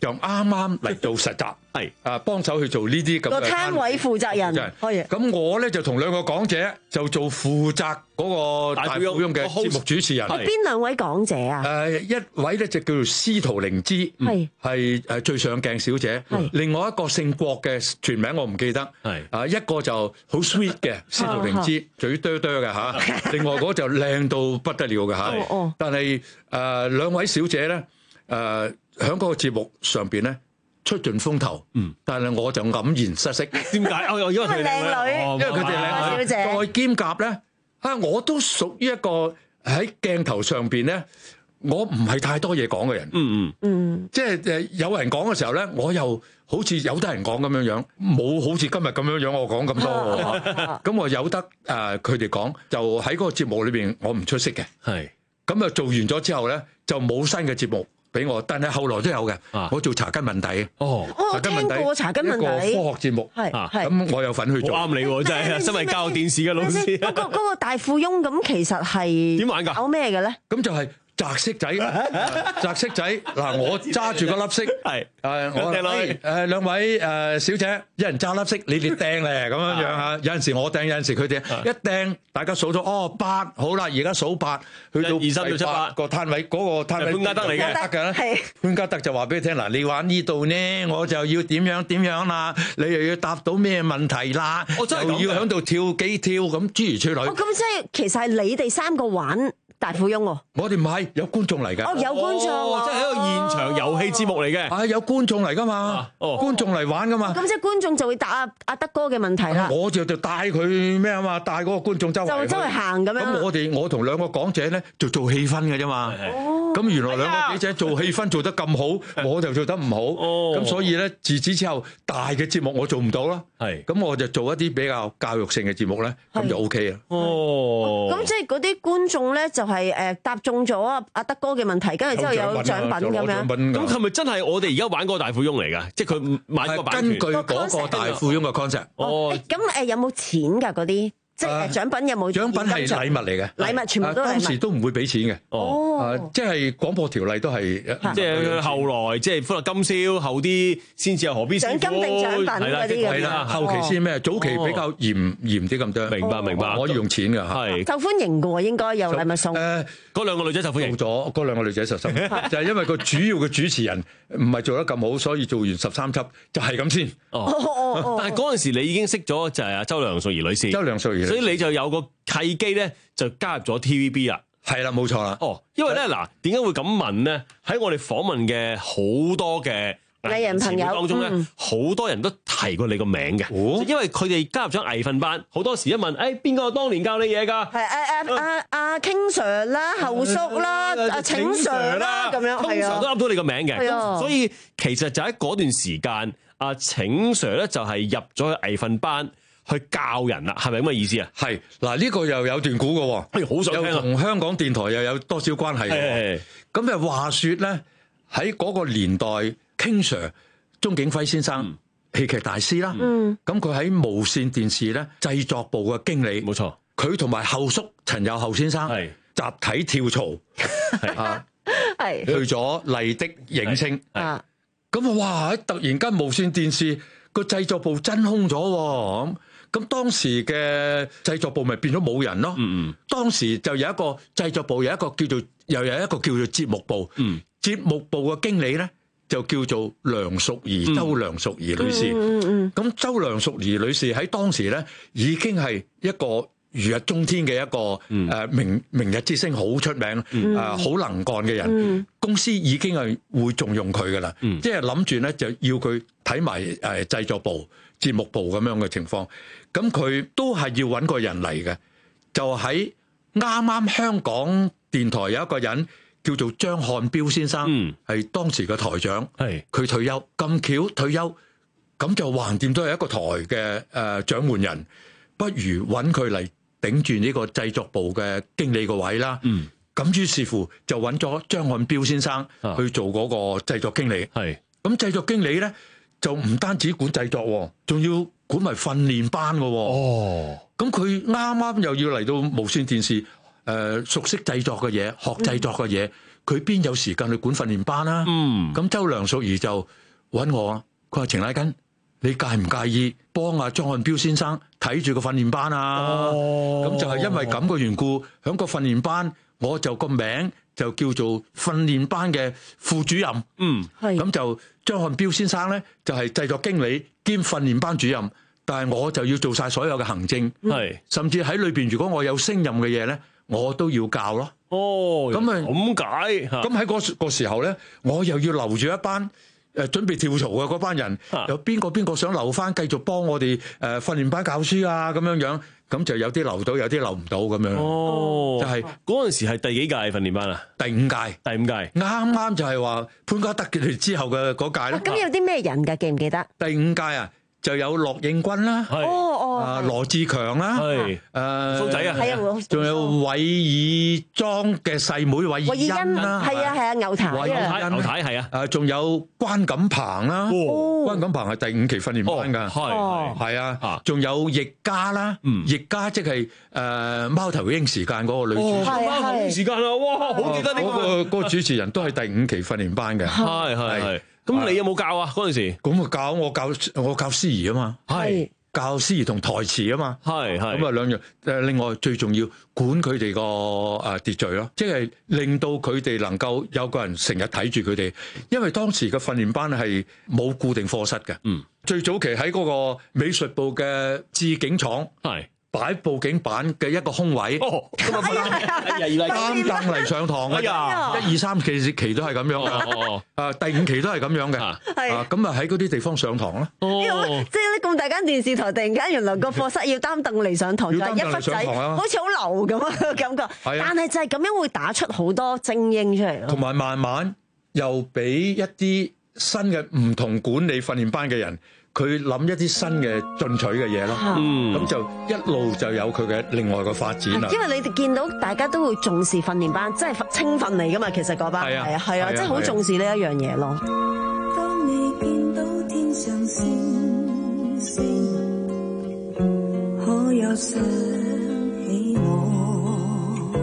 就啱啱嚟做實習， 係啊幫手去做呢啲咁個嘅攤位負責人，可以。 咁我咧就同兩個講者就做負責嗰個大富翁嘅節目主持人。 邊兩位講者啊？ 誒一位咧就叫做司徒靈芝， 係係誒最上鏡小姐。另外一個姓郭嘅全名我唔記得，係啊一個就好 sweet 嘅司徒靈芝，嘴哆哆嘅嚇。另外嗰個就靚到不得了嘅嚇。但係誒兩位小姐咧誒。喺嗰個節目上邊咧出盡風頭，嗯，但係我就黯然失色。 點解？哦，因為佢哋靚女， 因為佢哋靚女，再兼夾咧，啊，我都屬於一個喺鏡頭上邊咧，我唔係太多嘢講嘅人。嗯嗯嗯，即係誒有人講嘅時候咧，我又好似有得人講咁樣樣，冇好似今日咁樣樣我講咁多。咁我有得誒佢哋講，就喺嗰個節目裏邊，我唔出色嘅。係咁啊，做完咗之後咧，就冇新嘅節目俾我，但係後來都有嘅。我做查根問底哦， 我聽過查根問底一個科學節目，係咁我有份去做。 啱你喎，真係身為教育電視嘅老師。 嗰個嗰個大富翁咁，其實係點玩㗎？ 搞咩嘅咧？ 咁就係擲色仔，擲色仔嗱，我揸住個粒色，係誒我誒兩位誒小姐，一人揸粒色，你哋掟咧咁樣樣嚇。有陣時我掟，有陣時佢掟，一掟大家數咗哦八，好啦，而家數八，去到二三到七八個攤位，嗰個攤位潘家德嚟嘅， 得嘅咧。潘家德就話俾你聽嗱，你玩呢度呢，我就要點樣點樣啦，你又要答到咩問題啦，又要喺度跳幾跳咁諸如此類。 哦，咁即係其實係你哋三個玩大富翁喎， 我哋唔係有觀眾嚟㗎。 哦，有觀眾， 即係一個現場遊戲節目嚟嘅。 啊，有觀眾嚟㗎嘛，觀眾嚟玩㗎嘛。 咁即係觀眾就會答阿阿德哥嘅問題啦。 我就就帶佢咩啊嘛，帶嗰個觀眾周圍就周圍行咁樣。 咁我哋我同兩個講者咧就做氣氛嘅啫嘛。咁原來兩個記者做氣氛做得咁好，我就做得唔好。咁所以咧，自此之後大嘅節目我做唔到啦。係。咁我就做一啲比較教育性嘅節目咧，咁就 OK 啦。 哦。 咁即係嗰啲觀眾咧就係誒答中咗阿阿德哥嘅問題，跟住之後有獎品咁樣。 咁係咪真係我哋而家玩嗰個大富翁嚟㗎？即係佢買個版權。 根據嗰個大富翁嘅 concept。 哦。咁誒有冇錢㗎嗰啲？即係獎品有冇？ 獎品係禮物嚟嘅， 禮物全部都係禮物。 當時都唔會俾錢嘅。哦，即係廣播條例都係。 即係後來即係歡樂今宵後啲先至有何必師傅。 獎金定獎品嗰啲係啦，後期先咩？早期比較嚴嚴啲咁多。 明白明白， 可以用錢㗎嚇。 係。 受歡迎嘅喎，應該有禮物送。 誒， 嗰兩個女仔受歡迎咗，嗰兩個女仔受歡迎，就係因為個主要嘅主持人唔係做得咁好，所以做完十三輯就係咁先。 哦。但係嗰陣時你已經識咗就係阿周梁淑儀女士。 周梁淑儀。 所以你就有個契機咧，就加入咗 T V B 啦。 係啦，冇錯啦。 哦，因為咧嗱，點解會咁問咧？喺我哋訪問嘅好多嘅藝人朋友當中咧，好、嗯、多人都提過你個名嘅。哦、因為佢哋加入咗藝訓班，好多時一問，誒邊個當年教你嘢㗎？ 係誒誒阿阿 King Sir 啦、後叔啦、阿請 Sir 啦咁樣， 通常都噏到你個名嘅。 係所以其實就喺嗰段時間，阿請 Sir 咧就係入咗去藝訓班。去教人啦，係咪咁嘅意思啊？ 係嗱，呢個又有段古嘅， 好想聽啊！ 同香港電台又有多少關係嘅？咁誒話說咧，喺嗰個年代 ，King Sir 鐘景輝先生，戲劇大師啦，咁佢喺無線電視咧製作部嘅經理， 冇錯。 佢同埋後叔陳友厚先生，係集體跳槽，啊，係去咗麗的影星，啊，咁啊哇！突然間無線電視個製作部真空咗咁。咁當時嘅製作部咪變咗冇人咯。嗯嗯。當時就有一個製作部，有一個叫做又有一個叫做節目部。嗯。節目部嘅經理咧就叫做梁淑儀，周梁淑儀女士。嗯嗯。咁周梁淑儀女士喺當時咧已經係一個如日中天嘅一個誒明明日之星，好出名誒好能幹嘅人。公司已經係會重用佢噶啦。嗯。即係諗住咧就要佢睇埋誒製作部、節目部咁樣嘅情況。咁佢都係要揾個人嚟嘅，就喺啱啱香港電台有一個人叫做張漢標先生，係、嗯、當時嘅台長，係佢退休咁巧退休，咁就橫掂都係一個台嘅誒掌門人，不如揾佢嚟頂住呢個製作部嘅經理個位啦。嗯，咁於是乎就揾咗張漢標先生去做嗰個製作經理。係咁製作經理咧就唔單止管製作，仲要管埋訓練班嘅。哦，咁佢啱啱又要嚟到無線電視， 誒熟悉製作嘅嘢，學製作嘅嘢，佢邊有時間去管訓練班啊？嗯，咁周梁淑怡就揾我，佢話程禮根，你介唔介意幫阿莊漢標先生睇住個訓練班啊？哦，咁就係因為咁嘅緣故，響個訓練班我就個名就叫做訓練班嘅副主任。嗯，係。咁就莊漢標先生咧就係製作經理兼訓練班主任。但係我就要做晒所有嘅行政，係甚至喺裏邊，如果我有升任嘅嘢咧，我都要教咯。哦，咁啊咁解。咁喺嗰個時候咧，我又要留住一班誒準備跳槽嘅嗰班人，有邊個邊個想留翻繼續幫我哋誒訓練班教書啊？咁樣樣，咁就有啲留到，有啲留唔到咁樣。哦，就係嗰陣時係第幾屆訓練班啊？ 第五屆， 第五屆， 啱啱就係話潘家德佢哋之後嘅嗰屆咯。 咁有啲咩人㗎？記唔記得？ 第五屆啊！就有駱應鈞啦，哦哦，啊羅志強啦，係誒蘇仔啊，係啊， 仲有韋爾莊嘅細妹韋爾欣啦， 係啊係啊牛太啊， 牛太係啊， 誒仲有關錦鵬啦，關錦鵬係第五期訓練班㗎，係係啊，仲有易家啦，易家即係誒貓頭鷹時間嗰個女主持， 貓頭鷹時間啊，哇，好記得呢個嗰個主持人都係第五期訓練班嘅， 係係係。咁你有冇教啊？嗰陣時咁啊教我教我教司儀啊嘛，係教司儀同台詞啊嘛，係係咁啊兩樣誒。另外最重要管佢哋個誒秩序咯，即係令到佢哋能夠有個人成日睇住佢哋，因為當時嘅訓練班係冇固定課室嘅。嗯，最早期喺嗰個美術部嘅置景廠係。擺布景板嘅一個空位，哦，擔凳嚟上堂嘅，一二三期期都係咁樣嘅，哦，啊第五期都係咁樣嘅，係啊，咁啊喺嗰啲地方上堂啦。 哦，即係咧咁大間電視台，突然間原來個課室要擔凳嚟上堂，就係一忽仔，好似好流咁啊感覺。但係就係咁樣會打出好多精英出嚟咯。 同埋慢慢又俾一啲新嘅唔同管理訓練班嘅人。佢諗一啲新嘅進取嘅嘢咯，咁、嗯、就一路就有佢嘅另外個發展啦。 因為你哋見到大家都會重視訓練班，即係青訓嚟噶嘛，其實嗰班係啊係啊，即係好重視呢一樣嘢咯。當你見到天上星星，可有想起我？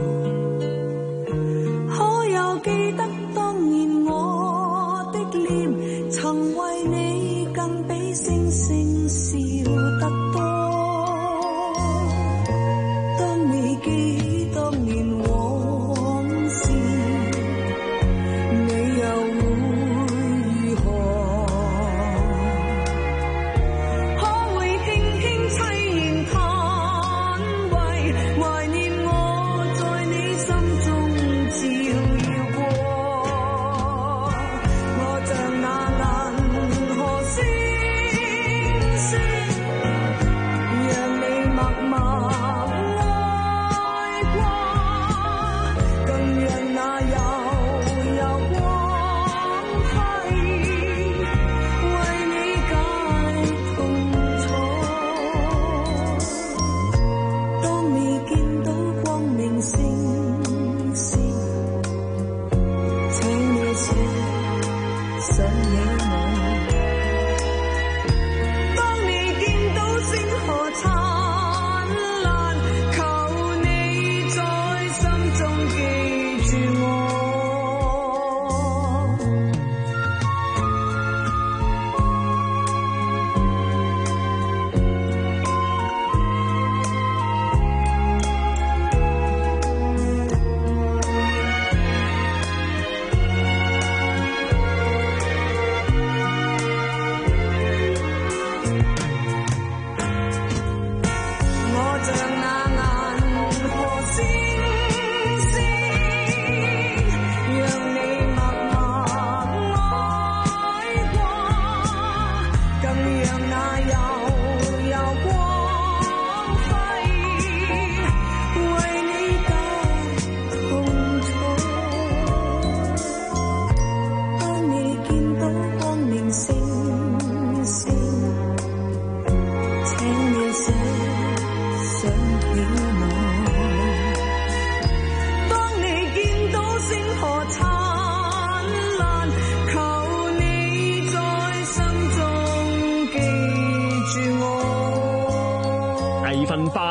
可有記得當年我的臉曾為你更比星星笑得多？當你記當年往事，你又會如何？可會輕輕凄然嘆為懷念我在你心中照耀過？我像那銀河星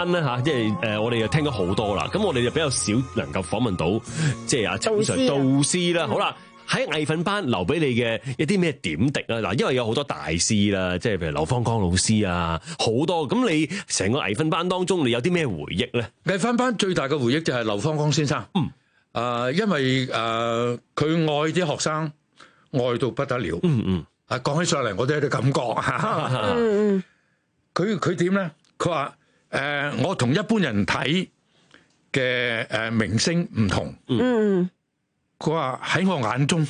身咧嚇，即係誒我哋又聽咗好多啦，咁我哋就比較少能夠訪問到即係阿程 Sir 導師啦。好啦，喺藝訓班留俾你嘅一啲咩點滴啊？嗱，因為有好多大師啦，即係譬如劉芳剛老師啊，好多。咁你成個藝訓班當中，你有啲咩回憶咧？ 藝訓班最大嘅回憶就係劉芳剛先生。嗯。誒、呃，因為誒佢、呃、愛啲學生愛到不得了。嗯嗯。啊，講起上嚟我都有啲感覺。嗯嗯。佢佢點咧？佢話誒，我同一般人睇嘅誒明星唔同。嗯。佢話喺我眼中，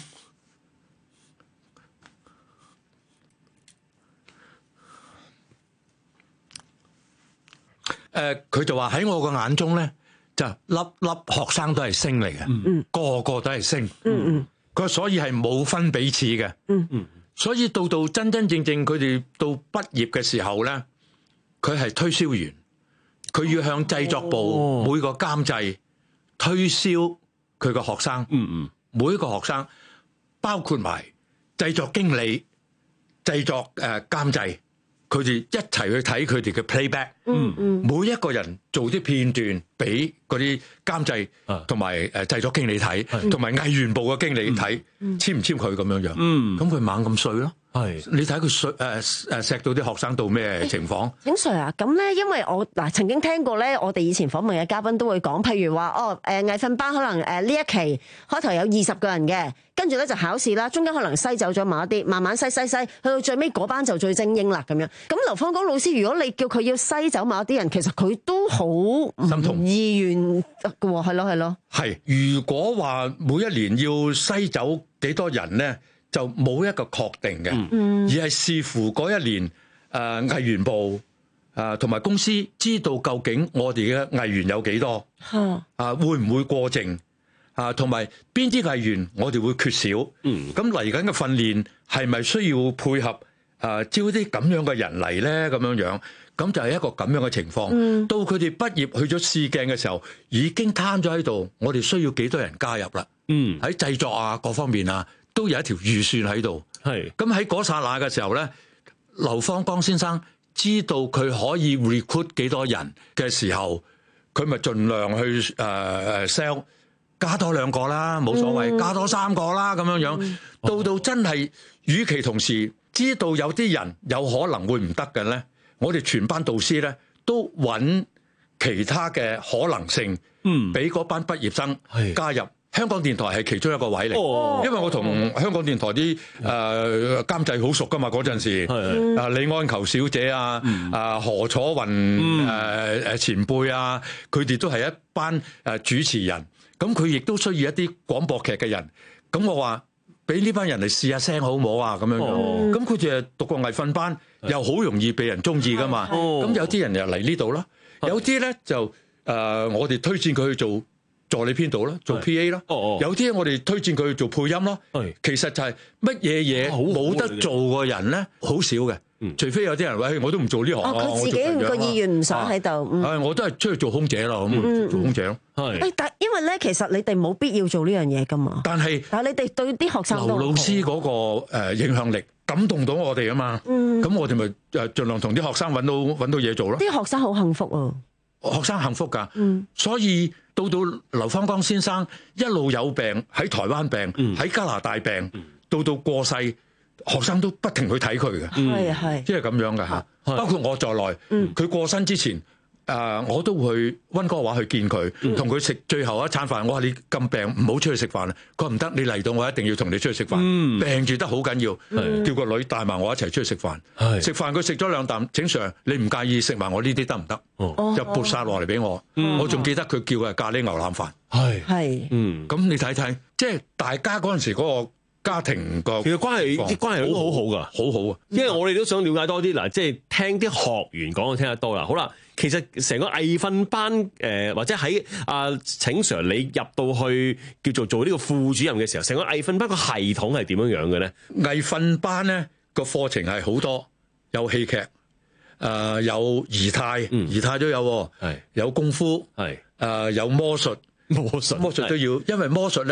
誒佢就話喺我個眼中咧，就粒粒學生都係星嚟嘅，嗯、個個都係星。佢、嗯、所以係冇分彼此嘅。嗯、所以到到真真正正佢哋到畢業嘅時候咧，佢係推銷員，佢要向製作部每個監製推銷佢個學生。嗯嗯每一個學生，包括埋製作經理、製作誒監製，佢哋一齊去睇佢哋嘅 playback。嗯嗯，每一個人做啲片段俾嗰啲監製同埋誒製作經理睇，同埋藝員部嘅經理睇，簽唔簽佢咁樣樣？嗯，咁佢猛咁衰咯。係，你睇佢衰誒誒錫到啲學生到咩情況？ 景 Sir 啊，咁咧，因為我嗱曾經聽過咧，我哋以前訪問嘅嘉賓都會講，譬如話哦誒藝訓班可能誒呢一期開頭有二十個人嘅，跟住咧就考試啦，中間可能篩走咗某一啲，慢慢篩篩篩，去到最尾嗰班就最精英啦咁樣。咁劉芳剛老師，如果你叫佢要篩走某一啲人，其實佢都好心痛意願嘅喎，係咯係咯。 係，如果話每一年要篩走幾多人咧？就冇一個確定嘅，嗯、而係視乎嗰一年誒、呃、藝員部誒同埋公司知道究竟我哋嘅藝員有幾多，啊、呃、會唔會過剩啊？同埋邊啲藝員我哋會缺少？咁嚟緊嘅訓練係咪需要配合誒、呃、招啲咁樣嘅人嚟咧？咁樣樣咁就係一個咁樣嘅情況。嗯、到佢哋畢業去咗試鏡嘅時候，已經攤咗喺度，我哋需要幾多人加入啦？喺、嗯、製作啊各方面啊。都有一條預算喺度，係咁喺嗰剎那嘅時候咧，劉芳剛先生知道佢可以 recruit 幾多人嘅時候，佢咪盡量去誒誒 sell 加多兩個啦，冇所謂，加多三個啦咁樣樣。到到真係，與其同時知道有啲人有可能會唔得嘅咧，我哋全班導師咧都揾其他嘅可能性，嗯，俾嗰班畢業生加入。香港電台係其中一個位嚟，哦、因為我同香港電台啲誒、呃、監製好熟噶嘛，嗰陣時，啊、嗯、李安球小姐啊，嗯、啊何楚雲誒誒前輩啊，佢哋都係一班誒主持人，咁佢亦都需要一啲廣播劇嘅人，咁我話俾呢班人嚟試下聲好唔好啊？咁樣樣，咁佢哋讀過藝訓班，又好容易被人中意噶嘛，咁、哦、有啲人又嚟呢度咯，有啲咧就誒、呃、我哋推薦佢去做助理編導啦，做 P A 啦，有啲我哋推薦佢去做配音咯。其實就係乜嘢嘢冇得做嘅人咧，好少嘅。除非有啲人話，我都唔做呢行。 哦，佢自己個意願唔想喺度。 係，我都係出去做空姐啦，咁做空姐咯。 係。但因為咧，其實你哋冇必要做呢樣嘢噶嘛。 但係， 但係你哋對啲學生都好。 劉老師嗰個誒影響力感動到我哋啊嘛。嗯。咁我哋咪誒盡量同啲學生揾到揾到嘢做咯。 啲學生好幸福啊。 學生幸福噶，嗯、所以到到劉芳剛先生一路有病喺台灣病，喺、嗯、加拿大病，嗯、到到過世，學生都不停去睇佢嘅，係係，即係咁樣嘅吓，包括我在內，佢、嗯、過身之前。誒、呃，我都會溫哥華去見佢，同佢食最後一餐飯。我話你咁病，唔好出去食飯啦。佢話唔得，你嚟到我一定要同你出去食飯。嗯、病住得好緊要，嗯、叫個女帶埋我一齊出去食飯。食飯佢食咗兩啖，請 Sir，你唔介意食埋我呢啲得唔得？哦、就撥晒落嚟俾我。嗯、我仲記得佢叫嘅咖喱牛腩飯。係係，嗯，咁你睇睇，即係大家嗰陣時嗰個家庭個其實關係啲關係都好好噶，好好啊。因為我哋都想了解多啲嗱，即係聽啲學員講，我聽得多啦。好啦。其實成個藝訓班誒、呃，或者喺阿程 Sir 你入到去叫做做呢個副主任嘅時候，成個藝訓班個系統係點樣樣嘅咧？ 藝訓班咧個課程係好多，有戲劇，誒、呃、有儀態，嗯、儀態都有，係有功夫，係誒、呃、有魔術，魔術魔術都要，因為魔術咧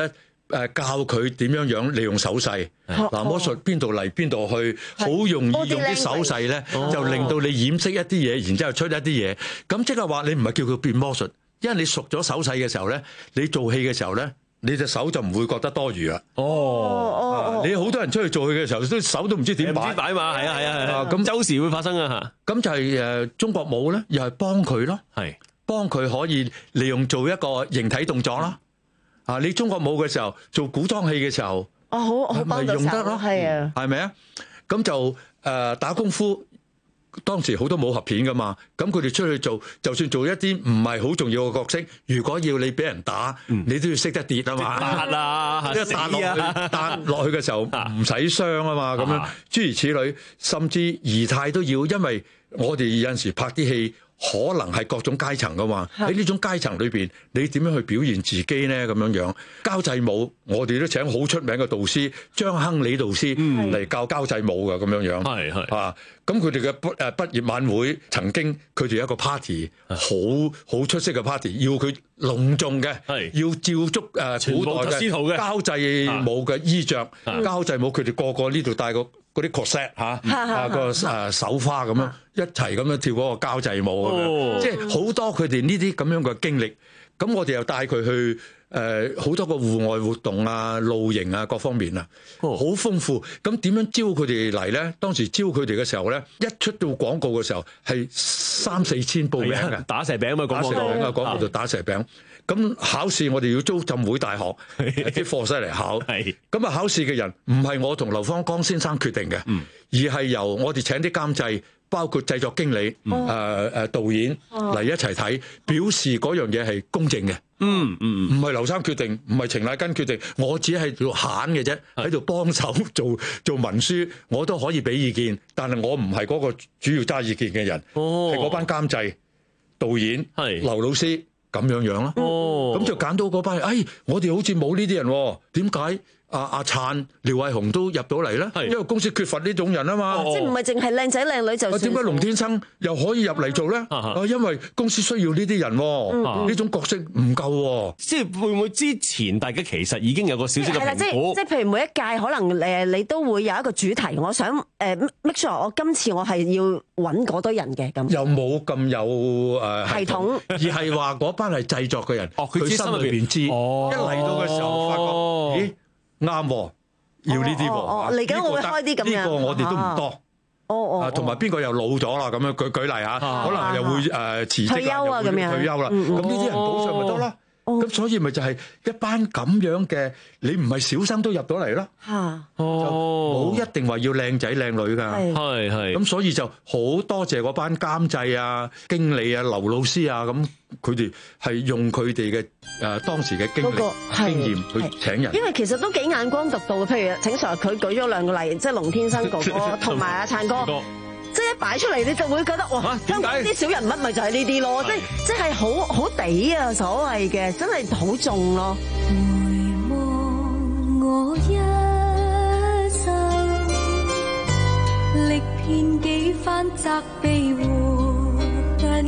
誒教佢點樣樣利用手勢。嗱，魔術邊度嚟邊度去，好容易用啲手勢咧，就令到你掩飾一啲嘢，然之後出一啲嘢。咁即係話你唔係叫佢變魔術，因為你熟咗手勢嘅時候咧，你做戲嘅時候咧，你隻手就唔會覺得多餘啦。哦，你好多人出去做戲嘅時候，都手都唔知點擺， 唔知擺嘛，係啊係啊係啊。 咁周時會發生啊嚇。 咁就係誒中國舞咧，又係幫佢咯，係幫佢可以利用做一個形體動作啦。啊，你中國舞嘅時候做古裝戲嘅時候。 哦，好好幫到手，係啊， 係咪啊？咁就誒、呃、打功夫，當時好多武俠片噶嘛，咁佢哋出去做，就算做一啲唔係好重要嘅角色，如果要你俾人打，嗯、你都要識得跌啊嘛， 打啊， 即係打落去，打落去嘅時候唔使傷啊嘛，咁樣諸如此類，甚至儀態都要，因為我哋有陣時拍啲戲。可能係各種階層噶嘛，喺呢種階層裏邊，你點樣去表現自己咧？咁樣樣交際舞，我哋都請好出名嘅導師張亨利導師嚟教交際舞嘅咁樣樣，係係啊，咁佢哋嘅畢誒畢業晚會曾經佢哋有一個 party， 好好出色嘅 party， 要佢隆重嘅，要照足誒古代嘅交際舞嘅衣着，交際舞佢哋個個呢度帶個。嗰啲 corset 嚇，啊個誒手花咁樣一齊咁樣跳嗰個交際舞咁樣，即係好多佢哋呢啲咁樣嘅經歷。咁我哋又帶佢去誒好多個戶外活動啊、露營啊各方面啊，好豐富。咁點樣招佢哋嚟咧？當時招佢哋嘅時候咧，一出到廣告嘅時候係三四千報名嘅， 打蛇餅啊嘛，廣告度啊，廣告度打蛇餅。咁考試我哋要租浸會大學啲課室嚟考，咁啊考試嘅人唔係我同劉芳剛先生決定嘅，嗯、而係由我哋請啲監製，包括製作經理、誒誒、嗯呃、導演嚟一齊睇，表示嗰樣嘢係公正嘅。嗯嗯，唔係劉生決定，唔係程乃根決定，我只係要揀嘅啫，喺度幫手做做文書，我都可以俾意見，但係我唔係嗰個主要揸意見嘅人，係嗰、哦、班監製、導演、劉老師。咁樣樣啦，咁、哦、就揀到嗰班。哎，我哋好似冇呢啲人，點解阿阿燦、廖偉雄都入到嚟咧？因為公司缺乏呢種人啊嘛。 哦、即係唔係淨係靚仔靚女就算。 點解龍天生又可以入嚟做咧？啊，因為公司需要呢啲人，呢、嗯、種角色唔夠。 即係會唔會之前大家其實已經有個少少嘅評估？ 即係譬如每一屆可能誒，你都會有一個主題。我想誒 make sure 我今次我係要揾嗰堆人嘅咁。 又冇咁有誒系統， 而係話嗰班係製作嘅人，佢、哦、心裏邊知，哦、一嚟到嘅時候發覺，咦啱喎，要呢啲喎。 嚟緊我會開啲咁樣， 呢個我哋都唔多。 哦哦， 同埋邊個又老咗啦？咁樣舉舉例嚇，可能又會誒辭職退休啊咁樣， 退休啦。咁呢啲人補上咪得咯。咁所以咪就係一班咁樣嘅，你唔係小生都入到嚟咯。嚇，哦，冇一定話要靚仔靚女㗎。係係。咁所以就好多謝嗰班監製啊、經理啊、劉老師啊，咁佢哋係用佢哋嘅誒當時嘅經歷經驗去請人。 因為其實都幾眼光獨到嘅，譬如請 Sir 佢舉咗兩個例，即係龍天生哥哥同埋阿燦哥。即係一擺出嚟，你就會覺得哇！香港啲小人物咪就係呢啲咯，即係即係好好地啊，所謂嘅真係好重咯。回望我一生，歷遍幾番責備和恨，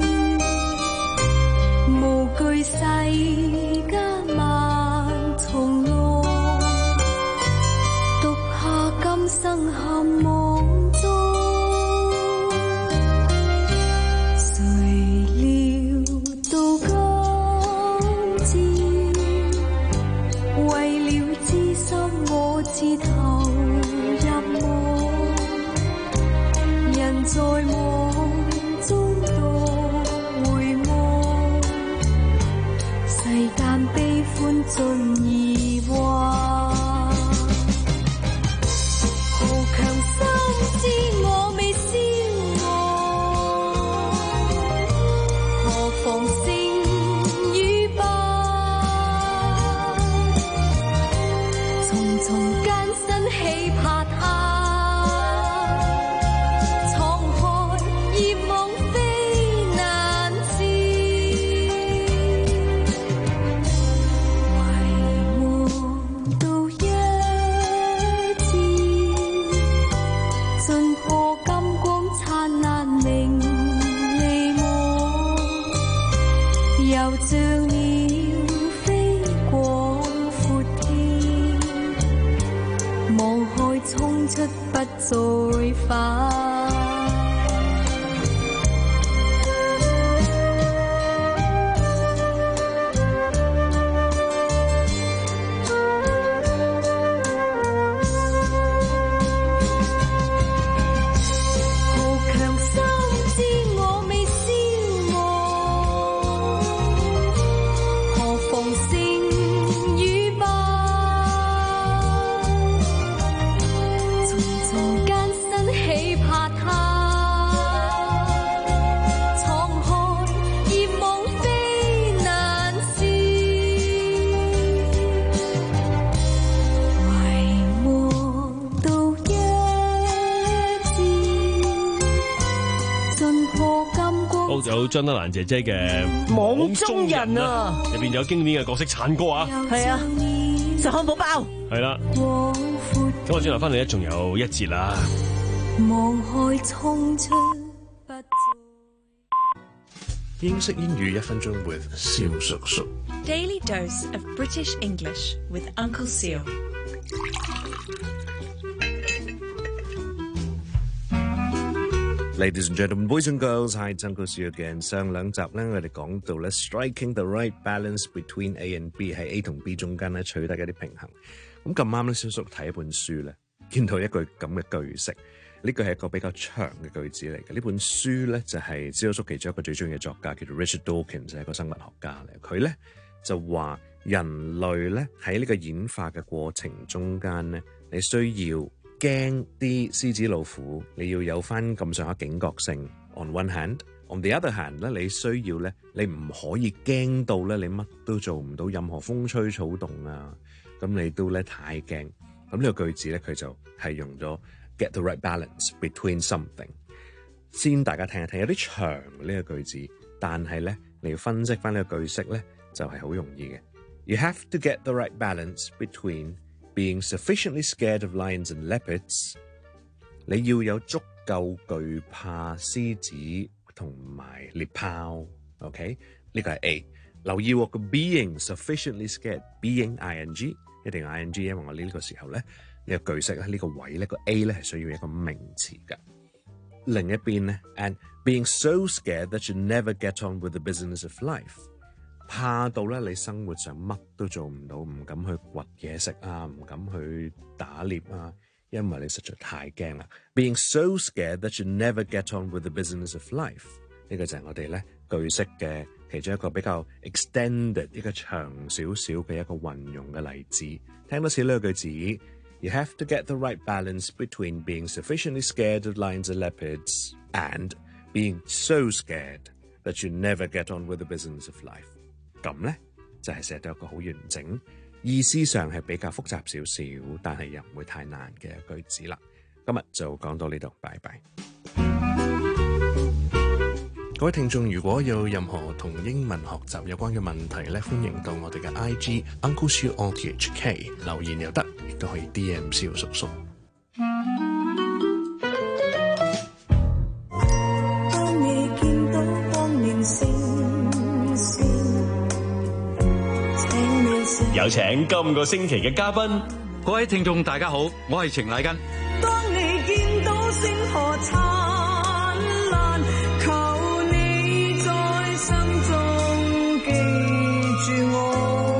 無懼世間萬重浪，獨下今生陷網中。自投入夢，人在夢中獨回望，世間悲歡盡疑惑，豪強心知我未消亡，何妨勝與敗，重重起拍下，滄海業夢非難事，遺忘到一次，盡破金光燦爛明利網，又像鳥飛廣闊天。 出不再返。 有張德蘭姐姐嘅網中人啊， 入邊有經典嘅角色燦哥啊， 係啊，實漢堡包係啦。咁我轉頭翻嚟咧，仲有一節啦。 望開衝出不再。 英式英語一分鐘 with 蕭叔叔。 Daily dose of British English with Uncle Seal。 Ladies and gentlemen, boys and girls, hi, it's Uncle Siu again. 上兩集咧，我哋講到咧 striking the right balance between A and B， 喺 A 同 B 中間咧取得一啲平衡。咁咁啱咧，小叔睇一本書咧，見到一句咁嘅句式，呢句係一個比較長嘅句子嚟嘅。呢本書咧就係小叔其中一個最中意嘅作家，叫做 Richard Dawkins，係一個生物學家嚟。佢咧就話人類咧喺呢個演化嘅過程中間咧，你需要驚啲獅子老虎，你要有翻咁上下警覺性。On one hand， on the other hand 咧，你需要咧，你唔可以驚到咧，你乜都做唔到，任何風吹草動啊，咁你都咧太驚。咁呢個句子咧，佢就係用咗 get the right balance between something。先大家聽一聽，有啲長呢個句子，但係咧你要分析翻呢個句式咧，就係好容易嘅。You have to get the right balance between being sufficiently scared of lions and leopards， 你要有足夠懼怕獅子同埋獵豹 ，OK？ 呢個係 A。留意喎，個 being sufficiently scared，being ing 一定 ing， 因為我呢個時候咧，呢個句式咧，呢個位咧個 A 咧係需要一個名詞嘅。另一邊咧 ，and being so scared that you never get on with the business of life。怕到咧，你生活上乜都做唔到，唔敢去掘嘢食啊，唔敢去打獵啊，因為你實在太驚啦。Being so scared that you never get on with the business of life， 呢個就係我哋咧句式嘅其中一個比較 extended 一個長少少嘅一個運用嘅例子。聽多次呢個句子 ，You have to get the right balance between being sufficiently scared of lions and leopards and being so scared that you never get on with the business of life。咁咧就係寫到一個好完整，意思上係比較複雜少少，但係又唔會太難嘅句子啦。今日就講到呢度，拜拜。各位聽眾，如果有任何同英文學習有關嘅問題咧，歡迎到我哋嘅 I G Uncle Siu O T H K 留言又得，亦都可以 D M 蕭叔叔。當你見到光明星星， 有請今個星期嘅嘉賓， 各位聽眾大家好，我係程禮根。 當你見到星河燦爛，求你在心中記住我。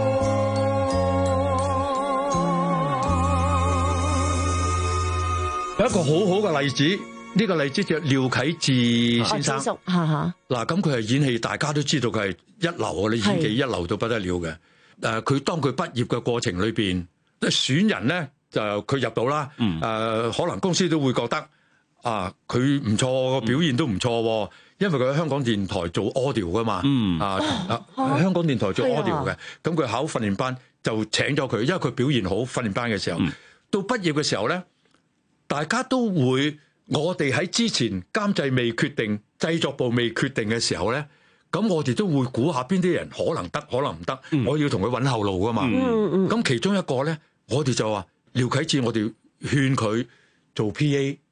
有一個好好嘅例子，呢、這個例子叫廖啟智先生。 嗱， 咁佢係演戲，大家都知道佢係一流啊！你演技一流到不得了嘅。誒，佢當佢畢業嘅過程裏邊，即係選人咧，就佢入到啦。誒、嗯呃，可能公司都會覺得啊，佢唔錯，個表現都唔錯，因為佢喺香港電台做 audio 噶嘛。嗯、啊啊，啊，香港電台做 audio 嘅，咁佢考訓練班就請咗佢，因為佢表現好，訓練班嘅時候，嗯、到畢業嘅時候咧，大家都會，我哋喺之前監製未決定、製作部未決定嘅時候咧。咁我哋都會估下邊啲人可能得，可能唔得。嗯、我要同佢揾後路噶嘛。咁、嗯嗯、其中一個咧，我哋就話廖啟智，我哋勸佢做 P A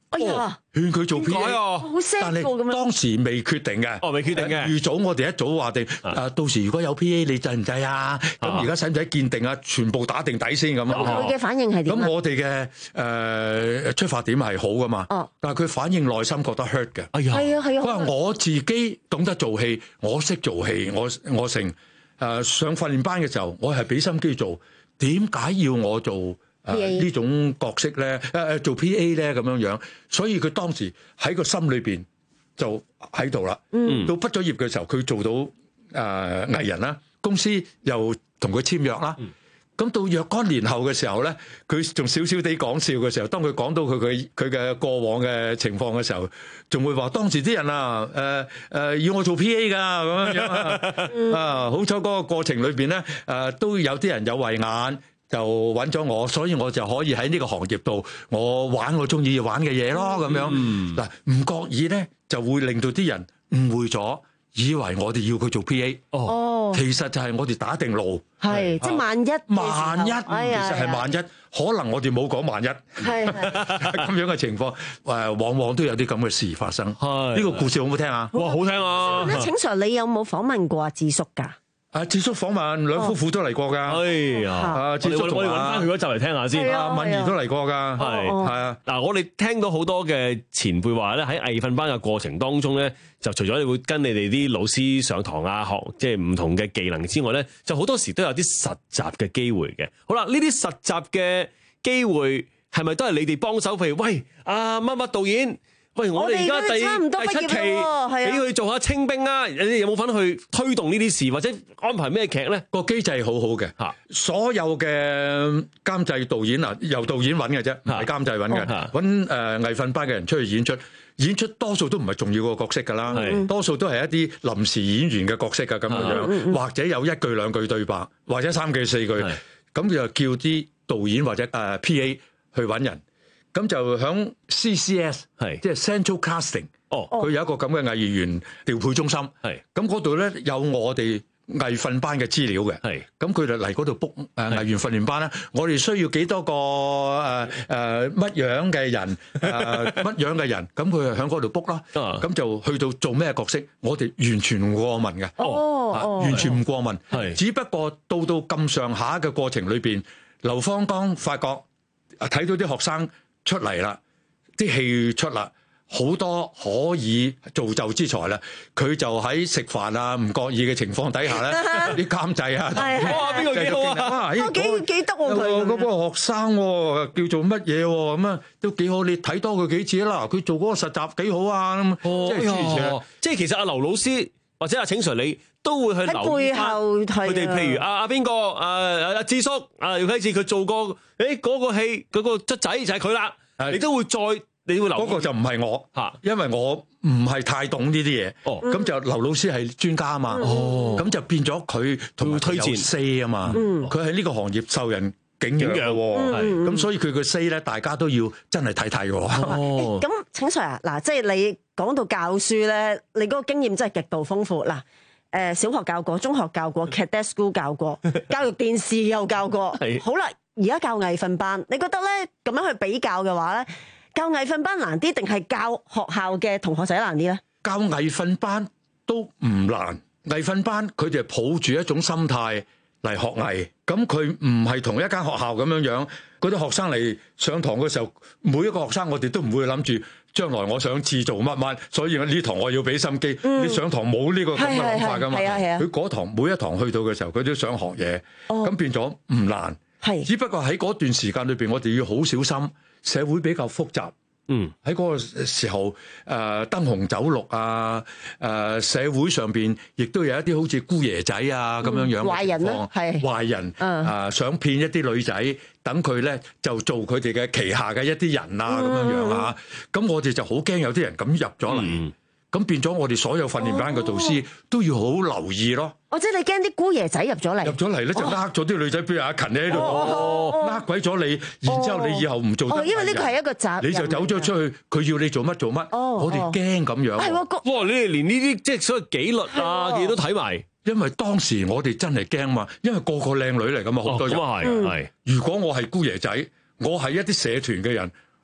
哎呀， 勸佢做 P A 啊， 好 sad 但咁樣。 係當時未決定嘅， 哦，未決定嘅。 預早我哋一早話定，誒到時如果有 P A，你制唔制啊？咁而家使唔使鑑定啊？全部打定底先咁啊！ 佢嘅反應係點啊？ 咁我哋嘅誒出發點係好噶嘛， 哦， 但係佢反應內心覺得 hurt 嘅。 哎呀， 係啊係啊。 佢話我自己懂得做戲，我識做戲，我我成誒上訓練班嘅時候，我係俾心機做，點解要我做誒呢種角色咧？誒誒做 P A 咧咁樣樣，所以佢當時喺個心裏邊就喺度啦。 嗯， 到畢咗業嘅時候，佢做到誒藝人啦，公司又同佢簽約啦。咁到若干年後嘅時候咧，佢仲少少地講笑嘅時候，當佢講到佢佢佢嘅過往嘅情況嘅時候，仲會話當時啲人啊，誒、呃、誒、呃、要我做 P A 㗎咁樣樣啊，好彩嗰個過程裏邊咧，誒、呃、都有啲人有慧眼，就揾咗我，所以我就可以喺呢個行業度，我玩我中意玩嘅嘢咯，咁樣嗱，唔覺意咧就會令到啲人誤會咗。以為我哋要佢做 P A， 哦， 其實就係我哋打定路， 係即係萬一， 萬一， 哎呀， 其實係萬一，可能我哋冇講萬一， 係咁樣嘅情況，誒，往往都有啲咁嘅事發生。 係呢個故事好唔好聽啊？ 哇，好聽啊！ 咁請 Sir，你有冇訪問過阿智叔㗎？ 啊，智叔訪問兩夫婦都嚟過㗎。 哎呀， 啊，智叔我哋揾翻佢嗰集嚟聽下先。 阿敏儀都嚟過㗎， 係係啊。 嗱，我哋聽到好多嘅前輩話咧，喺藝訓班嘅過程當中咧，就除咗你會跟你哋啲老師上堂啊，學即係唔同嘅技能之外咧，就好多時都有啲實習嘅機會嘅。好啦，呢啲實習嘅機會係咪都係你哋幫手？譬如喂，阿乜乜導演。喂，我哋而家第第七期俾佢做下清兵啊！你哋有冇份去推動呢啲事，或者安排咩劇咧？ 個機制係好好嘅嚇，所有嘅監製導演啊，由導演揾嘅啫，唔係監製揾嘅，揾誒藝訓班嘅人出去演出，演出多數都唔係重要個角色㗎啦，多數都係一啲臨時演員嘅角色㗎咁樣樣，或者有一句兩句對白，或者三句四句，咁就叫啲導演或者誒 P A 去揾人。咁就響 C C S， 係即係 Central Casting，哦，佢有一個咁嘅藝員調配中心，係咁嗰度咧有我哋藝訓班嘅資料嘅，係咁佢就嚟嗰度 book 誒藝員訓練班啦。我哋需要幾多個誒誒乜樣嘅人誒乜樣嘅人，咁佢就響嗰度 book 啦。咁就去到做咩角色，我哋完全唔過問嘅，哦，完全唔過問，係只不過到到咁上下嘅過程裏邊，劉芳剛發覺睇到啲學生出嚟啦，啲戲出啦，好多可以造就之才啦。佢就喺食飯啊，唔覺意嘅情況底下咧，啲監製啊， 哇，邊個幾好啊？ 哇，幾幾得喎佢。 嗰個學生叫做乜嘢咁啊？都幾好，你睇多佢幾次啦。佢做嗰個實習幾好啊，咁即係諸如此類。 即係其實阿劉老師或者阿請 Sir 你都會去留意翻佢哋，譬如阿阿邊個阿阿智叔啊，姚啟智佢做過誒嗰個戲嗰個卒仔就係佢啦。你都會再，你會留意。 嗰個就唔係我嚇，因為我唔係太懂呢啲嘢。哦，咁就劉老師係專家啊嘛。哦，咁就變咗佢同佢推薦 say 啊嘛。嗯，佢喺呢個行業受人敬仰喎。係，咁所以佢嘅 say 咧，大家都要真係睇睇喎。 哦，咁請 Sir 啊，嗱，即係你講到教書咧，你嗰個經驗真係極度豐富。嗱，誒小學教過，中學教過，cadet school 教過，教育電視又教過。係，好啦。而家教藝訓班，你覺得咧咁樣去比較嘅話咧，教藝訓班難啲定係教學校嘅同學仔難啲咧？ 教藝訓班都唔難，藝訓班佢哋係抱住一種心態嚟學藝，咁佢唔係同一間學校咁樣樣，嗰啲學生嚟上堂嘅時候，每一個學生我哋都唔會諗住將來我想自做乜乜，所以呢堂我要俾心機。嗯、你上堂冇呢個咁嘅諗法噶嘛？佢嗰堂每一堂去到嘅時候，佢都想學嘢，咁、哦、變咗唔難。係，只不過喺嗰段時間裏邊，我哋要好小心。社會比較複雜，嗯，喺嗰個時候，誒、呃、燈紅酒綠啊，誒、呃、社會上邊亦都有一啲好似姑爺仔啊咁樣樣嘅情況，係壞人，啊、呃、想騙一啲女仔，等佢咧就做佢哋嘅旗下嘅一啲人啊咁樣樣啊，咁我哋就好驚有啲人咁入咗嚟。嗯咁變咗，我哋所有訓練班嘅導師都要好留意咯。 哦，即係你驚啲姑爺仔入咗嚟， 入咗嚟咧就呃咗啲女仔，譬如阿勤你喺度，呃鬼咗你，然之後你以後唔做得。 哦，因為呢個係一個責任。 你就走咗出去，佢要你做乜做乜。哦，我哋驚咁樣。 係喎， 哇！你哋連呢啲即係所謂紀律啊嘅嘢都睇埋。 因為當時我哋真係驚嘛，因為個個靚女嚟㗎嘛，好多人。 咁啊係係。 如果我係姑爺仔，我係一啲社團嘅人。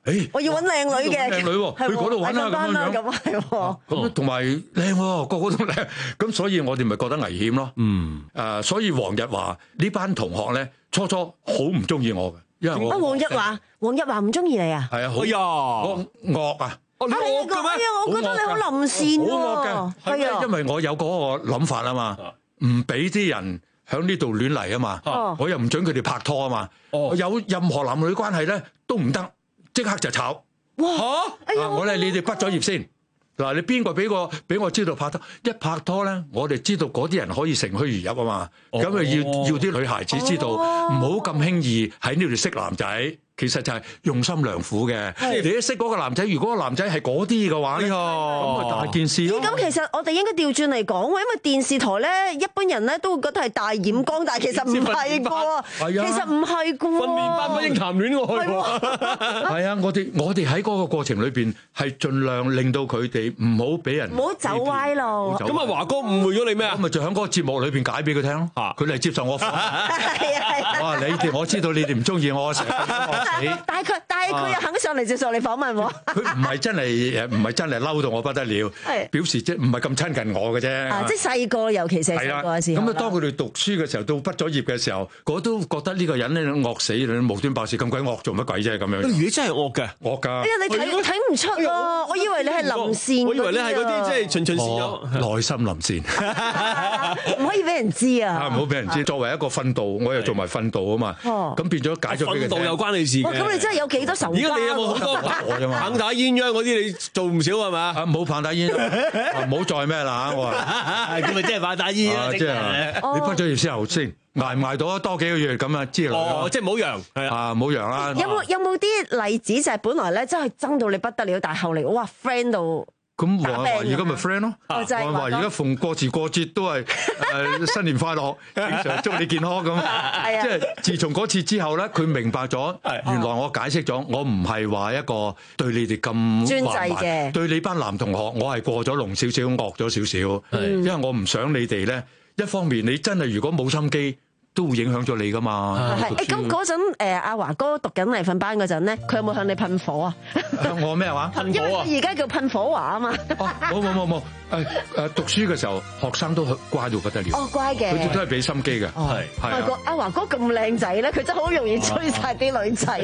誒， 我要揾靚女嘅， 靚女喎，去嗰度揾啦咁樣樣。 咁係喎， 咁同埋靚喎，個個都靚，咁所以我哋咪覺得危險咯。 嗯， 誒，所以黃日華呢班同學咧，初初好唔中意我嘅，因為我啊黃日華，黃日華唔中意你啊？ 係啊，好哎呀， 惡惡啊！ 哦，你惡嘅咩？ 哎呀，我覺得你好臨善喎，係啊， 因為我有嗰個諗法啊嘛，唔俾啲人喺呢度亂嚟啊嘛，我又唔准佢哋拍拖啊嘛，有任何男女關係咧都唔得，即刻就炒。 哇！ 啊，我咧你哋畢咗業先。嗱，你邊個俾個俾我知道拍拖？一拍拖咧，我哋知道嗰啲人可以乘虛而入啊嘛。咁啊、哦、要要啲女孩子知道，唔好咁輕易喺呢度識男仔。其實就係用心良苦嘅。你一識嗰個男仔，如果個男仔係嗰啲嘅話咧，咁啊大件事咯。 咁其實我哋應該調轉嚟講喎，因為電視台咧，一般人咧都會覺得係大染缸，但係其實唔係㗎。其實唔係㗎。 訓練班不應談戀愛喎。 係啊，我哋我哋喺嗰個過程裏邊係盡量令到佢哋唔好俾人唔好走歪路。 咁啊，華哥誤會咗你咩啊？ 咁咪就喺嗰個節目裏邊解俾佢聽咯。佢嚟接受我訪問。 係啊係啊。 哇！你哋我知道你哋唔中意我成日。 但係佢，但係佢又肯上嚟接受你訪問喎。 佢唔係真係誒，唔係真係嬲到我不得了，表示即係唔係咁親近我嘅啫。 啊，即係細個，尤其是係細個嘅時候。 咁啊，當佢哋讀書嘅時候，到畢咗業嘅時候，我都覺得呢個人咧惡死，無端白事咁鬼惡，做乜鬼啫咁樣？ 如果真係惡嘅， 惡㗎。 哎呀，你睇睇唔出啊！我以為你係臨善， 我以為你係嗰啲即係循循善誘， 內心臨善， 唔可以俾人知啊！ 啊，唔好俾人知。作為一個訓導，我又做埋訓導啊嘛。咁變咗解咗俾佢聽。 訓導又關你事嘅。 咁你真係有幾多仇家？ 而家你有冇好多棒打鴛鴦嗰啲？你做唔少係嘛？ 啊，冇棒打鴛鴦，唔好再咩啦嚇！我話咁咪即係棒打鴛鴦， 即係你畢咗業之後先捱唔捱到多幾個月咁啊之類。 哦，即係唔好揚，係啊，唔好揚啦。 有冇有冇啲例子就係本來咧真係憎到你不得了，但係後嚟哇 friend 到。 咁話話而家咪 friend 咯，話話而家逢過時過節都係誒新年快樂，經常祝你健康咁。即係自從嗰次之後咧，佢明白咗，原來我解釋咗，我唔係話一個對你哋咁專制嘅， 對你班男同學，我係過咗龍少少，惡咗少少，因為我唔想你哋咧，一方面你真係如果冇心機，都會影響咗你噶嘛。 係誒，咁嗰陣誒阿華哥讀緊禮訓班嗰陣咧，佢有冇向你噴火啊？ 向我咩話？ 噴火啊！而家叫噴火華啊嘛。 冇冇冇冇誒誒，讀書嘅時候學生都乖到不得了。 哦，乖嘅。 佢哋都係俾心機嘅。係係啊。 阿華哥咁靚仔咧，佢真係好容易追晒啲女仔。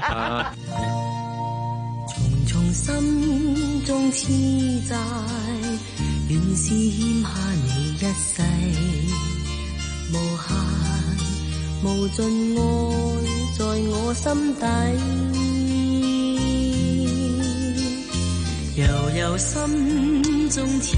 重重心中痴債，原是欠下你一世，無限。無盡愛在我心底，悠悠心中痴，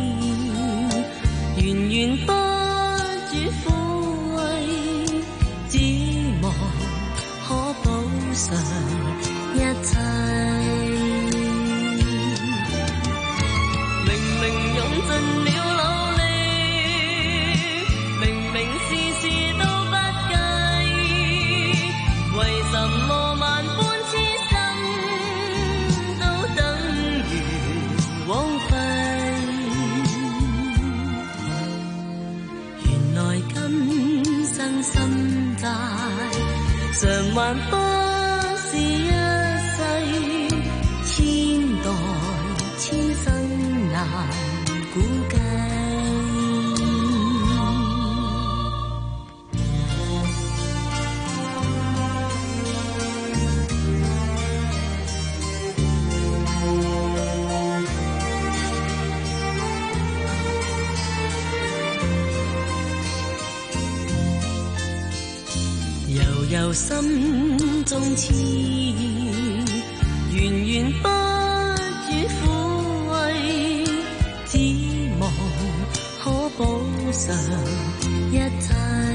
源源不絕撫慰，只望可補償一切。明明用盡了努力，明明事事都為什麼萬般痴心都等於枉費？原來今生心債償還不是一世，千代千生難估計。由心中痴，源源不絕撫慰，只望可補償一切。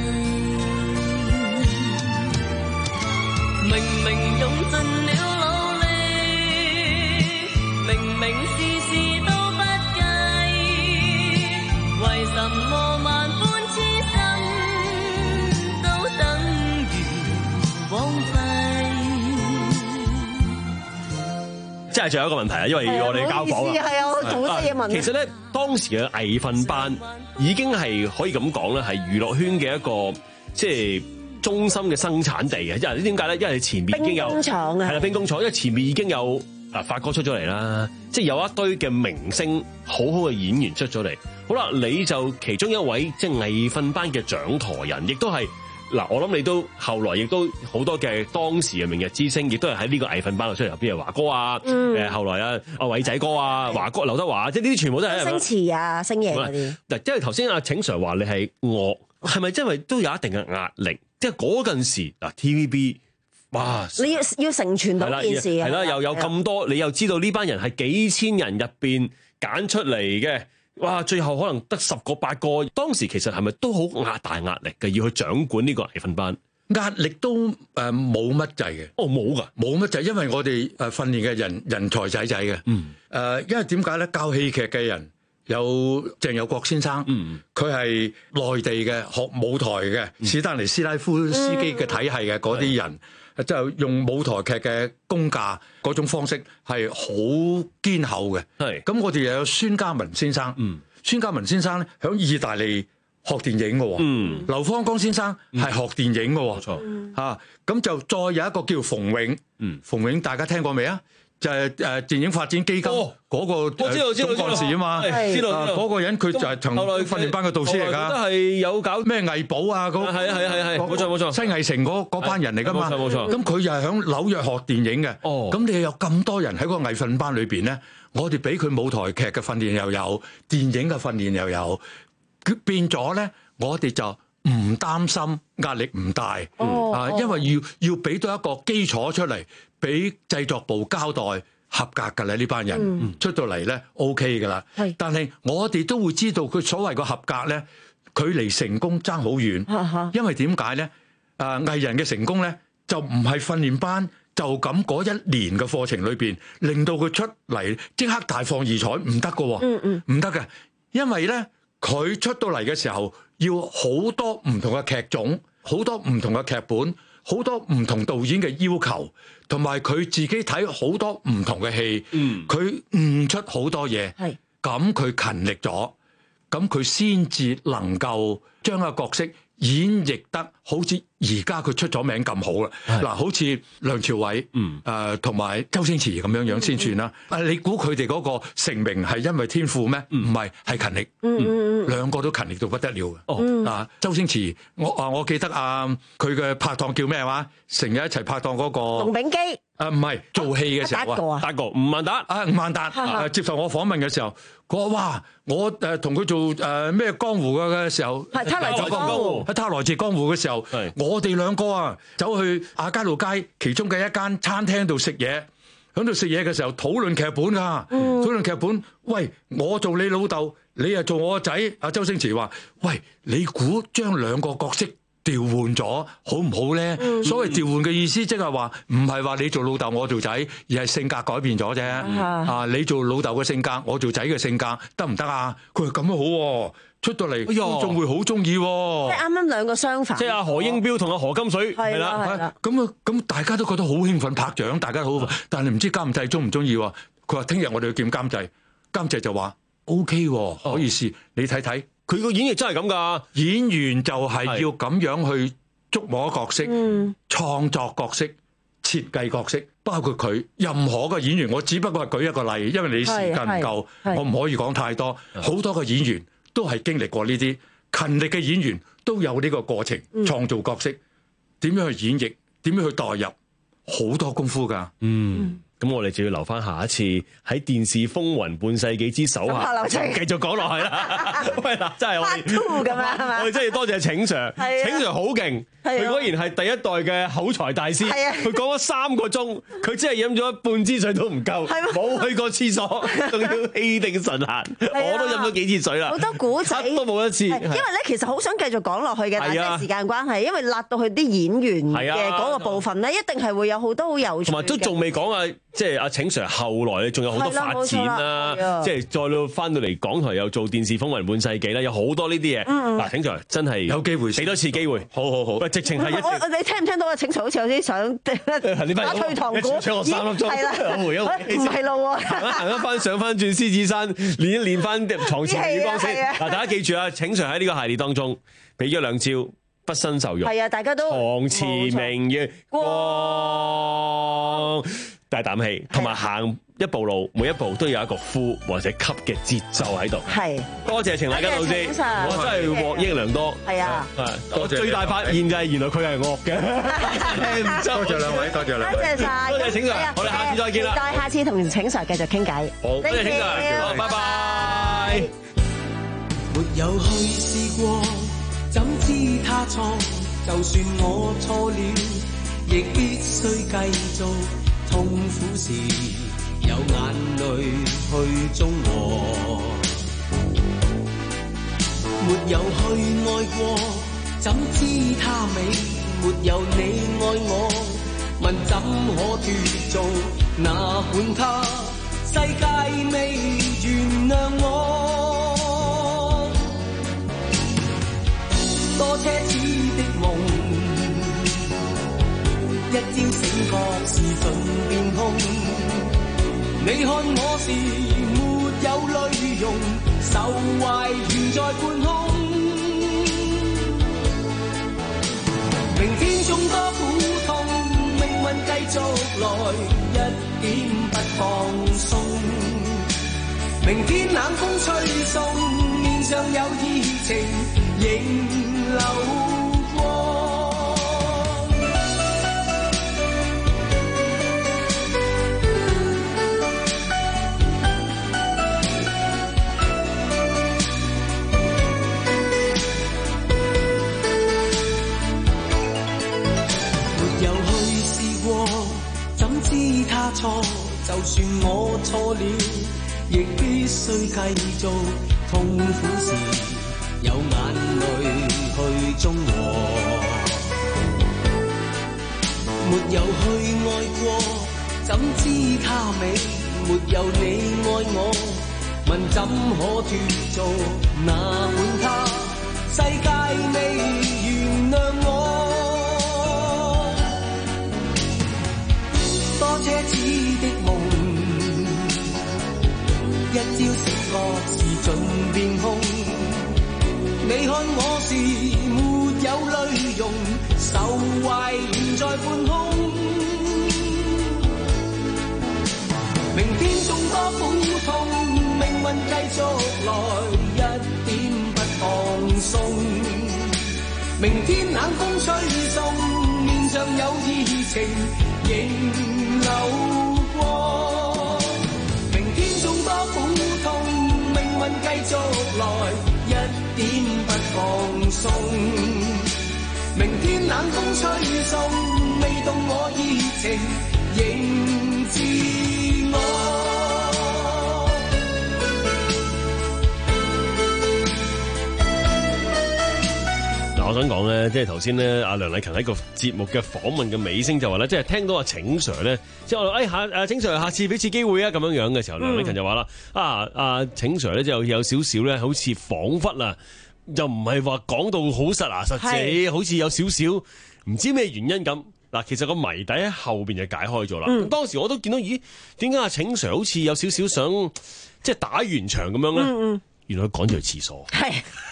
明明用盡了努力，明明事事都不計，為什麼萬般痴心都等枉費？ 即係仲有一個問題啊，因為我哋交房啦。 係啊，我好多嘢問。 其實咧，當時嘅藝訓班已經係可以咁講咧，係娛樂圈嘅一個即係中心嘅生產地嘅，因為點解咧？因為前面已經有兵工廠啊， 係啦，兵工廠，因為前面已經有啊發哥出咗嚟啦，即係有一堆嘅明星，好好嘅演員出咗嚟。好啦，你就其中一位即係藝訓班嘅掌舵人，亦都係嗱，我諗你都後來亦都好多嘅當時嘅明日之星，亦都係喺呢個藝訓班度出嚟，譬如華哥啊，誒、嗯、後來啊阿偉仔哥啊，華哥劉德華，即係呢啲全部都係星馳啊、星爺嗰啲。 嗱，因為頭先阿請 Sir 話你係惡，係咪因為都有一定嘅壓力？即係嗰陣時嗱 T V B， 哇！ 你要要成全到件事係啦，又有咁多，你又知道呢班人係幾千人入邊揀出嚟嘅。哇！最後可能得十個八個，當時其實係咪都好壓大壓力嘅，要去掌管呢個藝訓班？ 壓力都誒冇乜滯嘅。 哦，冇㗎， 冇乜滯，因為我哋誒訓練嘅人人才仔仔嘅。嗯。誒，因為點解咧？教戲劇嘅人有鄭有國先生，嗯，佢係內地嘅學舞台嘅，嗯、史丹尼斯拉夫斯基嘅體系嘅嗰啲人。嗯就用舞台劇嘅功架嗰種方式係好堅厚嘅。係咁，我哋又有孫嘉文先生。嗯，孫嘉文先生咧喺意大利學電影嘅。嗯，劉芳剛先生係學電影嘅。冇錯。嚇，咁就再有一個叫馮永。嗯，馮永大家聽過未啊？就係誒電影發展基金嗰個總幹事啊嘛，知道嗰個人佢就係同訓練班嘅導師嚟㗎， 都係有搞咩藝寶啊嗰， 係係係係，冇錯冇錯， 新藝城嗰嗰班人嚟㗎嘛， 冇錯冇錯。 咁佢又係響紐約學電影嘅，咁你有咁多人喺個藝訓班裏邊咧，我哋俾佢舞台劇嘅訓練又有，電影嘅訓練又有，變咗咧，我哋就唔擔心壓力唔大啊，因為要要俾到一個基礎出嚟。俾製作部交代合格㗎啦，呢班人、嗯、出到嚟咧 OK 㗎啦。但係我哋都會知道佢所謂個合格咧，距離成功爭好遠。嗯、因為點解咧？誒、呃、藝人嘅成功咧，就唔係訓練班就咁嗰一年嘅課程裏邊，令到佢出嚟即刻大放異彩，唔得㗎喎，唔得嘅。因為咧，佢出到嚟嘅時候，要好多唔同嘅劇種，好多唔同嘅劇本。好多唔同導演嘅要求，同埋佢自己睇好多唔同嘅戲，佢、嗯、悟出好多嘢，咁佢勤力咗，咁佢先至能夠將個角色演繹得好似而家佢出咗名咁好啦。嗱，好似梁朝偉，誒同埋周星馳咁樣樣先算啦。啊、嗯，你估佢哋嗰個成名係因為天賦咩？唔係、嗯，係勤力。嗯，兩個都勤力到不得了嘅。哦，嗱，周星馳，我啊，我記得啊，佢嘅拍檔叫咩話？成日一齊拍檔嗰、那個。龍炳基。啊，唔係做戲嘅時候啊， 達哥，吳萬達啊，吳萬達啊，接受我訪問嘅時候，佢話：哇，我誒同佢做誒咩江湖嘅時候， 係他來自江湖， 喺他來自江湖嘅時候，我哋兩個啊，走去亞皆老街其中嘅一間餐廳度食嘢，喺度食嘢嘅時候討論劇本㗎，討論劇本。喂，我做你老豆，你又做我個仔。阿周星馳話：喂，你估將兩個角色調換咗好唔好咧？嗯、所謂調換嘅意思，即係話唔係話你做老豆我做仔，而係性格改變咗啫。嗯、啊，你做老豆嘅性格，我做仔嘅性格，得唔得啊？佢話咁樣好，出到嚟觀眾會好中意。即係啱啱兩個相反。 即係阿何英彪同阿何金水係啦， 咁啊咁大家都覺得好興奮，拍掌，大家都好，但係唔知監製中唔中意。佢話聽日我哋去見監製，監製就話 O K，可以試，你睇睇。 佢個演繹真係咁㗎， 演員就係要咁樣去捉摸角色、嗯、創作角色、設計角色，包括佢任何個演員。我只不過係舉一個例，因為你時間唔夠，我唔可以講太多。好多個演員都係經歷過呢啲，勤力嘅演員都有呢個過程，嗯、創造角色，點樣去演繹，點樣去代入，好多功夫㗎。 嗯。咁我哋就要留翻下一次喺電視風雲半世紀之手下，繼續講落去啦。喂嗱，真係我哋咁啊，係嘛？ 我哋真係多謝請 Sir，請 Sir 好勁，佢果然係第一代嘅口才大師。佢講咗三個鐘，佢真係飲咗半支水都唔夠，冇去過廁所，仲要氣定神閒。我都飲咗幾次水啦， 好多古仔都冇一次。因為咧，其實好想繼續講落去嘅，但係時間關係，因為辣到去啲演員嘅嗰個部分咧，一定係會有好多好有趣，同埋都仲未講啊。即係阿請 Sir 後來咧，仲有好多發展啦。即係再到翻到嚟港台又做電視風雲半世紀啦，有好多呢啲嘢。嗱，請 Sir 真係有機會，俾多次機會。好好好，喂，直情係一。我你聽唔聽到啊？請 Sir 好似有啲想打退堂鼓，搶我三粒鐘。係啦，回一回。唔係路喎。行一行一翻上翻轉獅子山，練一練翻床前月光先。嗱，大家記住啊，請 Sir 喺呢個系列當中俾咗兩招。 不生受用。 係啊，大家都床前明月光，大啖氣，同埋行一步路，每一步都有一個呼或者吸嘅節奏喺度。 係， 多謝程禮根老師，我真係獲益良多。 係啊， 我最大發現就係原來佢係惡嘅。 多謝兩位，多謝兩位， 多謝晒， 多謝程 Sir，我哋下次再見啦。 期待下次同程 Sir 繼續傾偈。 好，多謝程 Sir，拜拜。 沒有去試過，怎知他錯？就算我錯了，亦必須繼續。痛苦時有眼淚去中和，沒有去愛過，怎知他美？沒有你愛我，問怎可脫做？哪管他世界未原諒我。多奢侈的夢，一朝醒覺時盡變空。你看我時沒有淚容，愁懷懸在半空。明天縱多苦痛，命運繼續來，一點不放鬆。明天冷風吹送，面上有熱情仍流光。沒有去試過，怎知他錯？就算我錯了，亦必須繼續。痛苦時有眼淚去中和，沒有去愛過，怎知他美？沒有你愛我，問怎可脫做？哪管他世界未原諒我。多奢侈的夢，一朝醒覺時盡變空。你看我時沒有淚容，愁懷懸在半空。明天縱多苦痛，命運繼續來，一點不放鬆。明天冷風吹送，面上有熱情仍流光。明天縱多苦痛，命運繼續來，一點不放鬆。明天冷風吹送，未動我熱情仍自我。 嗱，我想講咧，即係頭先咧，阿梁禮勤喺個節目嘅訪問嘅尾聲就話咧，即係聽到阿程 Sir 咧，即係我誒下誒程 Sir 下次俾次機會啊咁樣樣嘅時候，梁禮勤就話啦，啊啊程 Sir 咧就有少少咧，好似彷彿啊，又唔係話講到好實牙實齒，好似有少少唔知咩原因咁。嗱，其實個謎底喺後邊就解開咗啦。嗯、當時我都見到，咦，點解阿程 Sir 好似有少少想即係打完場咁樣咧？嗯嗯原來佢趕住去廁所。係，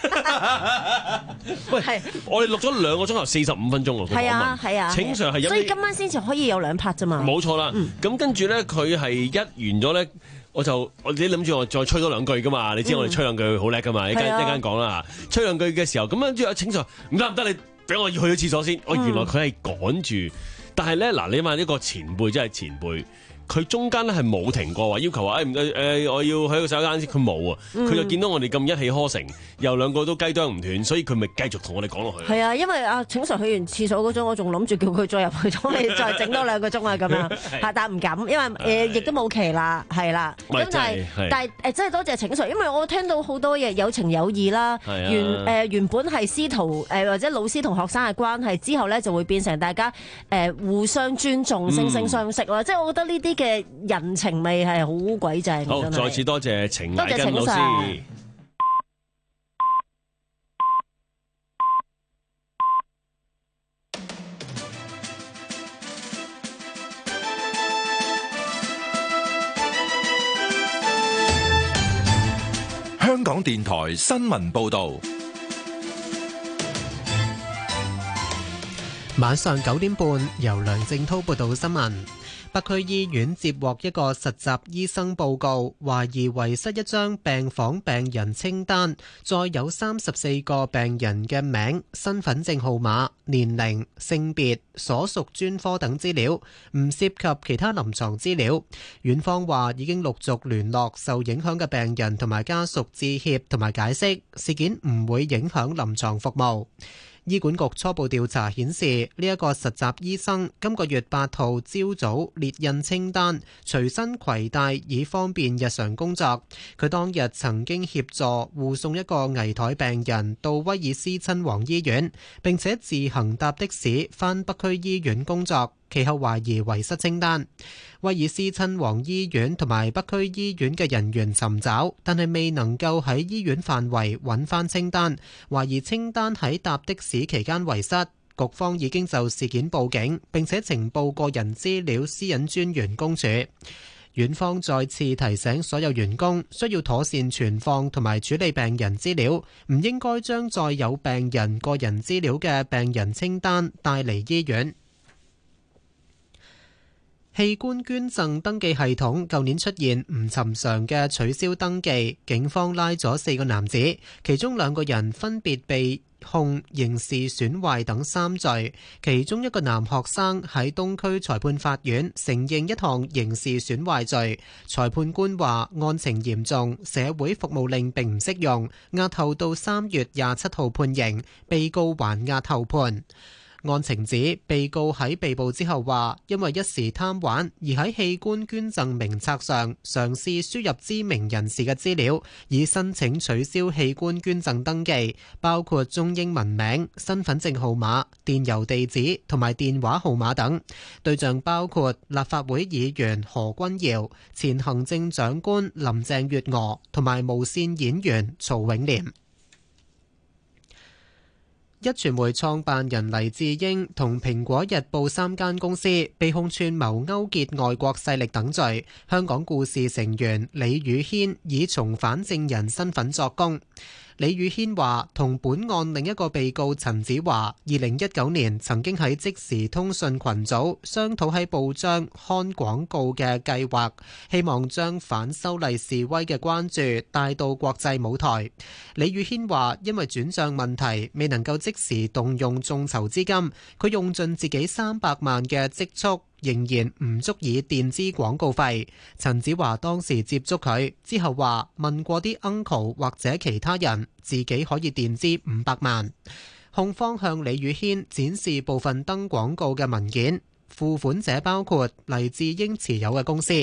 喂，係，我哋錄咗兩個鐘頭四十五分鐘喎。係啊，係啊。程 Sir 係有，所以今晚先至可以有兩拍啫嘛。冇錯啦。咁、嗯、跟住咧，佢係一完咗咧，我就我自己諗住我再吹多兩句噶嘛。你知我哋吹兩句好叻噶嘛？一間一間講啦。吹兩句嘅時候，咁跟住阿程 Sir 唔得唔得，你俾我去咗廁所先。我、嗯、原來佢係趕住，但係咧嗱，你問呢個前輩真係前輩。佢中間咧係冇停過話要求話誒唔誒我要喺個洗手間先，佢冇啊！佢、嗯、就見到我哋咁一氣呵成，又兩個都雞啄唔斷，所以佢咪繼續同我哋講落去。係啊，因為阿程 Sir 去完廁所嗰種，我仲諗住叫佢再入去，咁你再整多兩個鐘啊咁樣，係但唔敢，因為誒亦、呃、都冇期啦，係啦。咁但係但係誒真係多謝程 Sir，因為我聽到好多嘢有情有義啦，原誒、呃、原本係師徒誒、呃、或者老師同學生嘅關係，之後咧就會變成大家誒、呃、互相尊重、惺惺相惜啦。即係我覺得呢啲嘅人情味係好鬼正。好，再次多謝程禮根老師。 香港電台新聞報導。 晚上九點半，由梁正滔報道新聞。北區醫院接獲一個實習醫生報告，懷疑遺失一張病房病人清單，載有三十四個病人嘅名、身份證號碼、年齡、性別、所屬專科等資料，唔涉及其他臨床資料。院方話已經陸續聯絡受影響嘅病人同埋家屬致歉同埋解釋，事件唔會影響臨床服務。醫管局初步調查顯示，呢一個實習醫生今個月八號朝早列印清單，隨身攜帶以方便日常工作。佢當日曾經協助護送一個危殆病人到威爾斯親王醫院，並且自行搭的士返北區醫院工作。其後懷疑遺失清單，威爾斯親王醫院同埋北區醫院嘅人員尋找，但係未能夠喺醫院範圍揾翻清單，懷疑清單喺搭的士期間遺失。局方已經就事件報警，並且呈報個人資料私隱專員公署。院方再次提醒所有員工需要妥善存放同埋處理病人資料，唔應該將載有病人個人資料嘅病人清單帶嚟醫院。器官捐贈登記系統舊年出現唔尋常嘅取消登記，警方拉咗四個男子，其中兩個人分別被控刑事損壞等三罪，其中一個男學生喺東區裁判法院承認一項刑事損壞罪。裁判官話案情嚴重，社會服務令並唔適用，押後到三月廿七號判刑，被告還押後判。案情指，被告喺被捕之後話，因為一時貪玩而喺器官捐贈名冊上嘗試輸入知名人士嘅資料，以申請取消器官捐贈登記，包括中英文名、身份證號碼、電郵地址同埋電話號碼等。對象包括立法會議員何君堯、前行政長官林鄭月娥同埋無線演員曹永廉。壹傳媒創辦人黎智英同蘋果日報三間公司被控串謀勾結外國勢力等罪。香港故事成員李宇軒以從犯證人身份作供。李宇軒話，同本案另一個被告陳子華，二零一九年曾經喺即時通訊群組商討喺報章刊廣告嘅計劃，希望將反修例示威嘅關注帶到國際舞台。李宇軒話，因為轉賬問題未能夠即時動用眾籌資金，佢用盡自己三百萬嘅積蓄，仍然唔足以墊資廣告費。陳子華當時接觸佢之後話，問過啲 uncle 或者其他人，自己可以墊資五百萬。控方向李宇軒展示部分登廣告嘅文件，付款者包括黎智英持有嘅公司。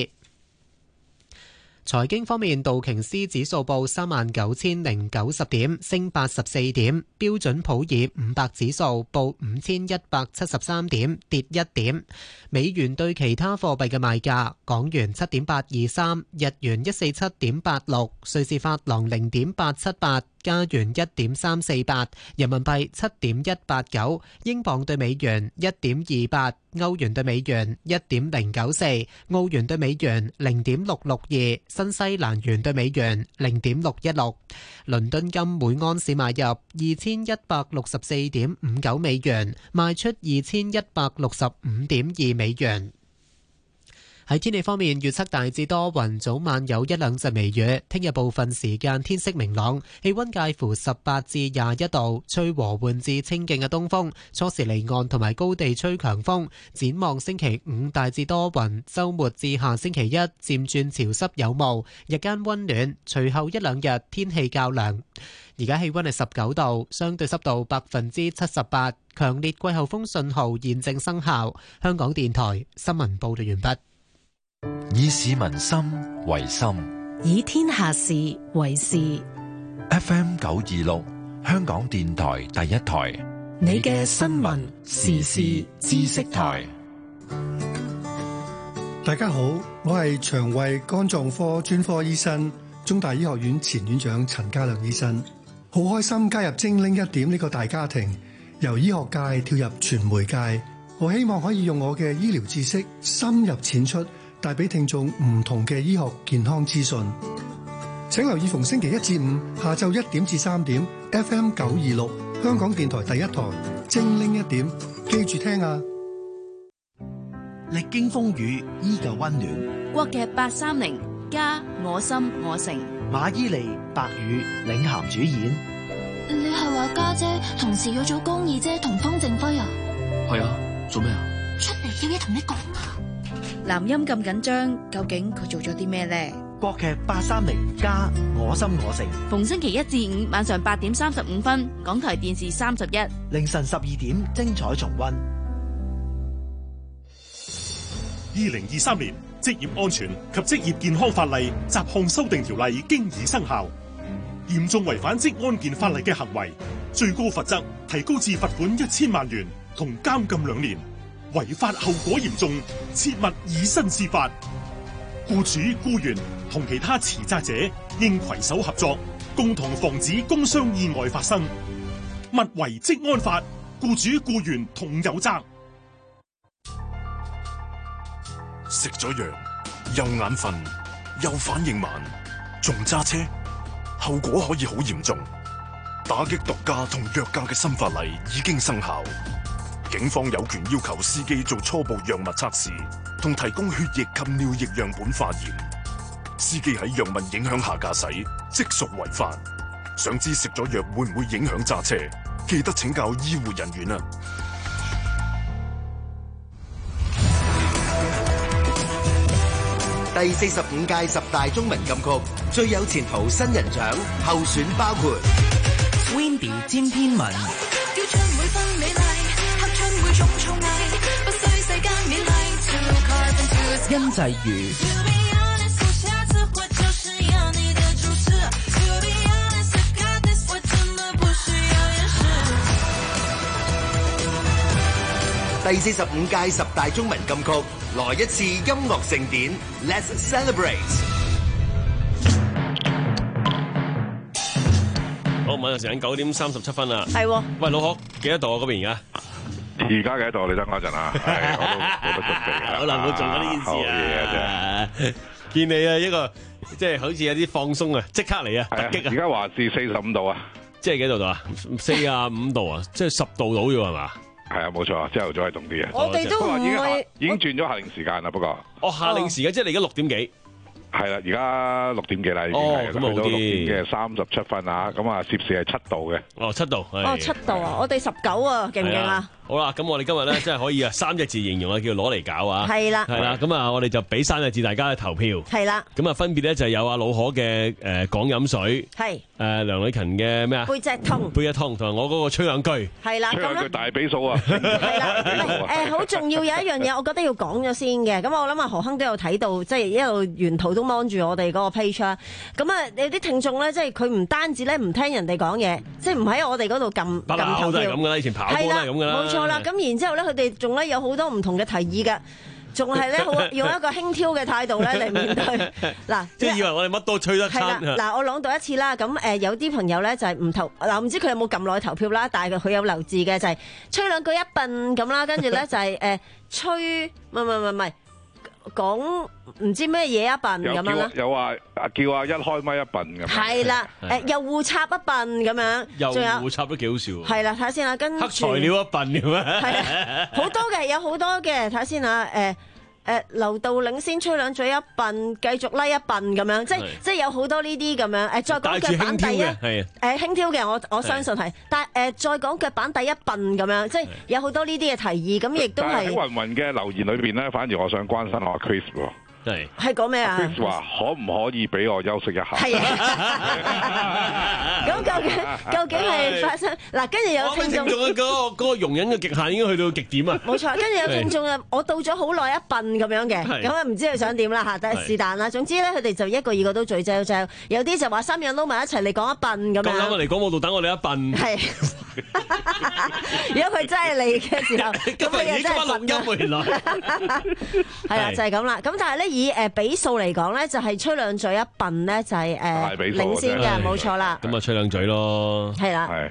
財經方面，道瓊斯指數報三萬九千零九十點，升八十四點；標準普爾五百指數報五千一百七十三點，跌一點。美元對其他貨幣嘅賣價：港元七點八二三，日元一四七點八六，瑞士法郎零點八七八。加元一點三四八，人民幣七點一八九，英鎊對美元一點二八，歐元對美元一點零九四，澳元對美元零點六六二，新西蘭元對美元零點六一六。倫敦金每安士買入二千一百六十四點五九美元，賣出二千一百六十五點二美元。喺天氣方面，預測大致多雲，早晚有一兩陣微雨。聽日部分時間天色明朗，氣溫介乎十八至廿一度，吹和緩至清勁嘅東風。初時離岸同埋高地吹強風。展望星期五大致多雲，週末至下星期一漸轉潮濕有霧，日間溫暖。隨後一兩日天氣較涼。而家氣溫係十九度，相對濕度百分之七十八，強烈季候風信號現正生效。香港電台新聞報道完畢。 以市民心為心， 以天下事為事。 F M 九二六，香港電台第一台， 你嘅新聞時事知識台。 大家好，我係腸胃肝臟科專科醫生，中大醫學院前院長陳家亮醫生。好開心加入精靈一點呢個大家庭，由醫學界跳入傳媒界。我希望可以用我嘅醫療知識深入淺出，帶俾聽眾唔同嘅醫學健康資訊。請留意逢星期一至五下晝一點至三點 F M 九二六香港電台第一台精靈一點， 記住聽啊！ 歷經風雨依舊溫暖。 國劇八三零加我心我城， 馬伊琍、白宇領銜主演。 你係話家姐同時要做江二姐同方正輝啊？ 係啊，做咩啊？ 出嚟有嘢同你講啊！ 男音咁緊張，究竟佢做咗啲咩呢？ 國劇八三零加我心我城， 逢星期一至五晚上八點三十五分，港台電視三十一， 凌晨十二點精彩重溫。 二零二三年職業安全及職業健康法例雜項修訂條例經已生效，嚴重違反職安健法例嘅行為，最高罰則提高至罰款一千萬元同監禁兩年。違法後果嚴重，切勿以身試法。僱主、僱員同其他持責者應攜手合作，共同防止工傷意外發生。勿違職安法，僱主僱員同有責。 食咗藥又眼瞓又反應慢，仲揸車，後果可以好嚴重。打擊毒駕同藥駕嘅新法例已經生效，警方有權要求司機做初步藥物測試，同提供血液及尿液樣本化驗。司機喺藥物影響下駕駛，即屬違法。想知食咗藥會唔會影響揸車？記得請教醫護人員啊！ 第四十五屆十大中文金曲最有前途新人獎候選包括 Wendy 詹天文、殷際瑜、 第四十五屆十大中文金曲，來一次音樂盛典 ，Let's celebrate！ 好，晚上時間九點三十七分啦。 係喎。 喂，老何幾多度啊？嗰邊而家？ 而家幾多度？你等我一陣啊！係，我都冇得準備。 好難冇做緊呢件事啊！見你啊，一個即係好似有啲放鬆啊，即刻嚟啊，突擊啊！ 而家華氏四十五度啊， 即係幾多度啊？四啊五度啊，即係十度到咗係嘛？ 係啊，冇錯，朝頭早係凍啲嘅。 我哋都唔會， 已經轉咗夏令時間啦。不過， 哦，夏令時間即係你而家六點幾？ 係啦，而家六點幾啦，已經係去到六點嘅三十七分啊！咁啊，攝氏係七度嘅。 哦，七度。 哦，七度啊！我哋十九啊，勁唔勁啊？ 好啦，咁我哋今日咧真係可以啊，三隻字形容啊，叫攞嚟搞啊。 係啦， 係啦，咁啊，我哋就俾三隻字大家去投票。 係啦， 咁啊，分別咧就有阿老可嘅誒講飲水， 係誒梁禮勤嘅咩啊？ 背脊痛， 背脊痛，同埋我嗰個吹兩句。 係啦， 吹兩句大比數啊！ 係啦，誒好重要有一樣嘢，我覺得要講咗先嘅。咁我諗阿何亨都有睇到，即係一路沿途都望住我哋嗰個 page 啦。咁啊，有啲聽眾咧，即係佢唔單止咧唔聽人哋講嘢，即係唔喺我哋嗰度撳撳投票。 都係咁噶啦，以前跑波都係咁噶啦。 冇錯啦，咁然之後咧，佢哋仲咧有好多唔同嘅提議㗎，仲係咧好用一個輕佻嘅態度咧嚟面對。嗱， 即係以為我哋乜都吹得餐。 嗱，我朗讀一次啦。咁誒有啲朋友咧就係唔投，嗱唔知佢有冇撳落去投票啦，但係佢有留字嘅就係吹兩句一笨咁啦，跟住咧就係誒吹，唔係唔係唔係講唔知咩嘢一笨咁樣啦。 有話叫阿一開咪一笨咁。係啦，誒又互插一笨咁樣， 又互插都幾好笑。 係啦，睇下先啦，跟住黑材料一笨咁樣。 係啊，好多嘅，有好多嘅，睇下先啊，誒。誒，劉道領先吹兩嘴一笨，繼續拉一笨咁樣，即係即係有好多呢啲咁樣。誒，再講腳板第一，誒輕佻嘅，我我相信係。但係誒，再講腳板第一笨咁樣，即係有好多呢啲嘅提議，咁亦都係。 喺芸芸嘅留言裏邊咧，反而我想關心下 Chris 喎。 係係講咩啊 ？Chris 話可唔可以俾我休息一下？ 係啊。咁究竟究竟係發生嗱？跟住有聽眾嗰個嗰個容忍嘅極限已經去到極點啊！ 冇錯，跟住有聽眾啊，我到咗好耐一笨咁樣嘅，咁啊唔知佢想點啦嚇，但係是但啦。總之咧，佢哋就一個二個都嘴嚼嚼，有啲就話三樣撈埋一齊嚟講一笨咁樣。 咁嚟講我度等我哋一笨。 係。如果佢真係嚟嘅時候，咁佢又真係笨㗎。原來係啦，就係咁啦。咁但係咧，以誒比數嚟講咧，就係吹兩嘴一笨咧，就係誒領先嘅，冇錯啦。 咁啊，吹兩嘴咯。 係啦。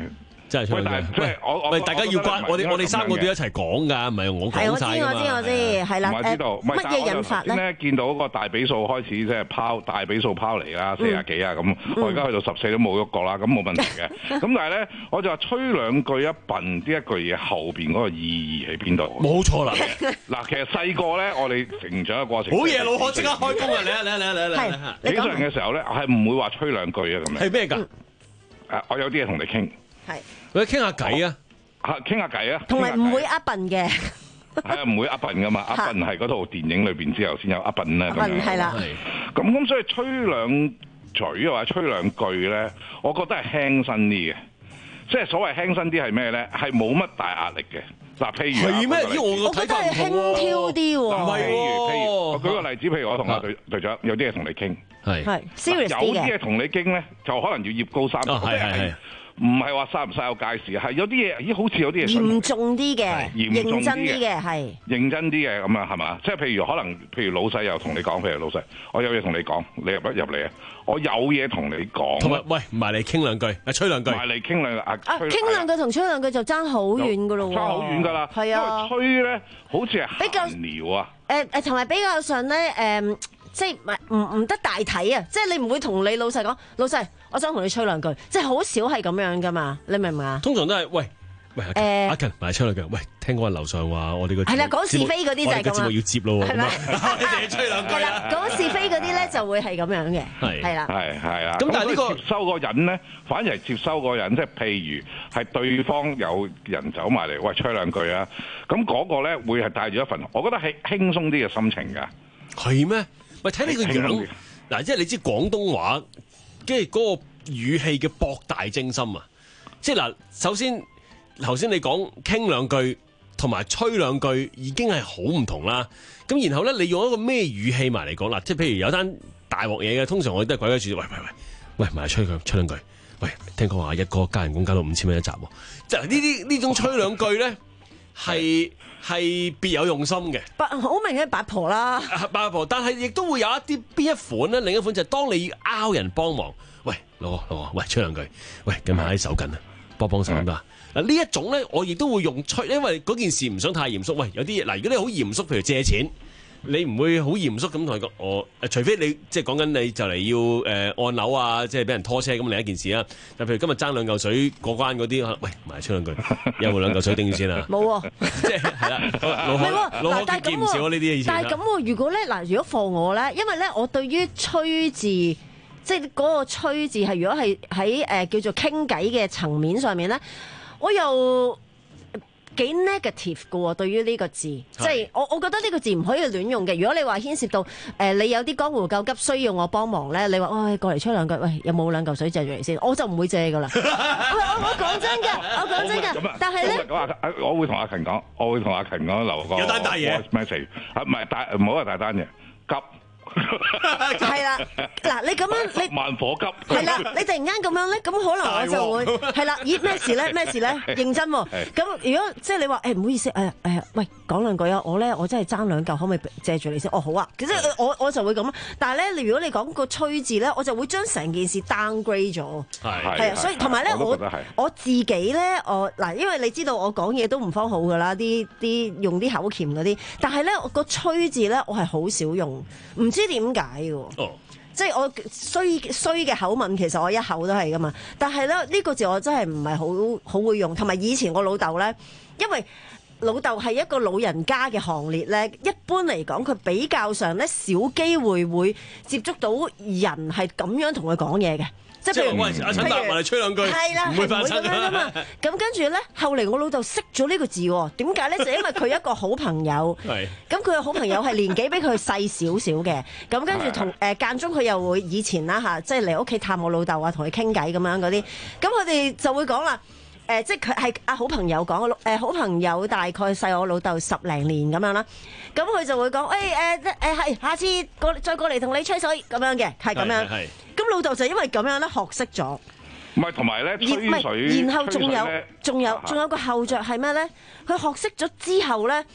真係吹兩句。喂， 我喂，大家要關我哋我哋三個都一齊講㗎，唔係我講晒㗎嘛。 係我知我知我知，係啦。 唔係知道乜嘢引發咧？ 咧見到個大比數開始即係拋大比數拋嚟啦，四廿幾啊咁。我而家去到十四都冇喐過啦，咁冇問題嘅。咁但係咧，我就話吹兩句一笨，呢一句嘢後邊嗰個意義喺邊度？ 冇錯啦。 嗱，其實細個咧，我哋成長嘅過程。 好嘢，老何即刻開工啊！嚟啊嚟啊嚟啊嚟啊嚟！ 幾歲人嘅時候咧，係唔會話吹兩句啊咁樣。 係咩㗎？ 誒，我有啲嘢同你傾。 係。 我哋傾下偈啊！ 嚇，傾下偈啊！ 同埋唔會呃笨嘅。 係啊，唔會呃笨噶嘛，呃笨係嗰套電影裏邊之後先有呃笨啦咁樣。 係啦。 咁咁所以吹兩嘴或者吹兩句咧，我覺得係輕身啲嘅。即係所謂輕身啲係咩咧？係冇乜大壓力嘅。嗱，譬如係咩？咦，我我覺得係輕佻啲喎。 嗱，譬如譬如，我舉個例子，譬如我同阿隊隊長有啲嘢同你傾， 係係 serious 啲嘅。 有啲嘢同你傾咧，就可能要葉高三尺。 係係係。 唔係話嘥唔嘥有界時，係有啲嘢，咦？好似有啲嘢嚴重啲嘅，認真啲嘅，係認真啲嘅咁啊，係嘛？即係譬如可能，譬如老細又同你講，譬如老細，我有嘢同你講，你入不入嚟啊？我有嘢同你講。 同埋，喂，埋嚟傾兩句，啊，吹兩句。 埋嚟傾兩句啊！ 傾兩句同吹兩句就爭好遠噶咯喎。 爭好遠㗎啦。 係啊。 因為吹咧，好似係閒聊啊。 誒誒，同埋比較上咧，誒。即係唔唔唔得大體啊！即係你唔會同你老細講，老細，我想同你吹兩句，即係好少係咁樣噶嘛？你明唔明啊？ 通常都係喂喂，誒阿勤埋嚟吹兩句，喂，聽講樓上話我哋個係啦，講是非嗰啲就係咁啦。 節目要接咯喎，咁啊，你哋要吹兩句。 係啦，講是非嗰啲咧就會係咁樣嘅， 係係啦， 係係啊。 咁但係呢個接收個人咧，反而係接收個人，即係譬如係對方有人走埋嚟，喂，吹兩句啊！咁嗰個咧會係帶住一份，我覺得係輕鬆啲嘅心情㗎。 係咩？喂，睇你個樣嗱，即係你知廣東話，跟住嗰個語氣嘅博大精深啊！即係嗱，首先頭先你講傾兩句同埋吹兩句已經係好唔同啦。咁然後咧，你用一個咩語氣埋嚟講嗱？即係譬如有單大鑊嘢嘅，通常我哋都係鬼鬼祟祟，喂喂喂，喂埋嚟吹佢吹兩句。喂，聽講話一個加人工加到五千蚊一集喎，即係呢啲呢種吹兩句咧係。係別有用心嘅， 好明顯八婆啦， 八婆。但係亦都會有一啲邊一款咧，另一款就係當你要拗人幫忙，喂老何老何，喂吹兩句，喂近排手緊啊，幫幫手得唔得啊？嗱呢一種咧，我亦都會用吹，因為嗰件事唔想太嚴肅。喂，有啲嘢嗱，如果你好嚴肅，譬如借錢。你唔會好嚴肅咁同佢講，我誒除非你即係講緊你就嚟要誒、呃、按樓啊，即係俾人拖車咁另一件事啦。但譬如今日爭兩嚿水過關嗰啲，喂，埋出兩句，有冇兩嚿水頂住先啊？ 冇喎， 即係係啦，老何老何見唔少呢啲嘢以前。 但係咁喎，如果咧嗱，如果放我咧，因為咧我對於吹字，即係嗰個吹字係如果係喺誒叫做傾偈嘅層面上面咧，我又幾 negative 嘅喎，對於呢個字，即係我我覺得呢個字唔可以亂用嘅。如果你話牽涉到誒、呃、你有啲江湖救急需要我幫忙咧，你話喂、哎、過嚟吹兩句，喂有冇兩嚿水借住嚟先，我就唔會借噶啦。我我我講真㗎，我講真㗎，但係咧， 我會同阿勤講，我會同阿勤講留個有單大嘢 message， 唔係大唔好話大單嘢急。 係啦，嗱你咁樣你慢火急係啦，你突然間咁樣咧，咁可能我就會係啦，咦咩事咧？咩事咧？認真喎。咁如果即係你話誒唔好意思，誒誒喂講兩句啊，我咧我真係爭兩嚿，可唔可以借住你先？哦好啊，其實我我就會咁。但係咧，如果你講個吹字咧，我就會將成件事 downgrade 咗。係係啊，所以同埋咧，我我自己咧，我嗱，因為你知道我講嘢都唔方好噶啦，啲啲用啲口鉗嗰啲，但係咧個吹字咧，我係好少用，唔知。唔知點解嘅，哦、即係我衰衰嘅口吻，其實我一口都係噶嘛。但係咧呢、呢個字我真係唔係好好會用，同埋以前我老豆咧，因為老豆係一個老人家嘅行列咧，一般嚟講佢比較上咧少機會會接觸到人係咁樣同佢講嘢嘅。即係譬如阿陳達埋嚟吹兩句， 係啦， 唔會發生㗎嘛。咁跟住咧，後嚟我老豆識咗呢個字喎。點解咧？就因為佢一個好朋友，咁佢嘅好朋友係年紀比佢細少少嘅。咁跟住同誒間中佢又會以前啦嚇，即係嚟屋企探我老豆啊，同佢傾偈咁樣嗰啲。咁佢哋就會講啦。誒、呃，即係佢係阿好朋友講，誒、呃、好朋友大概細我老豆十零年咁樣啦，咁佢就會講，誒誒誒係，下次過再過嚟同你吹水咁樣嘅，係咁樣。咁老豆就因為咁樣咧學識咗。 唔係同埋咧吹水， 然後仲有仲有仲有個後著係咩咧？佢學識咗之後咧，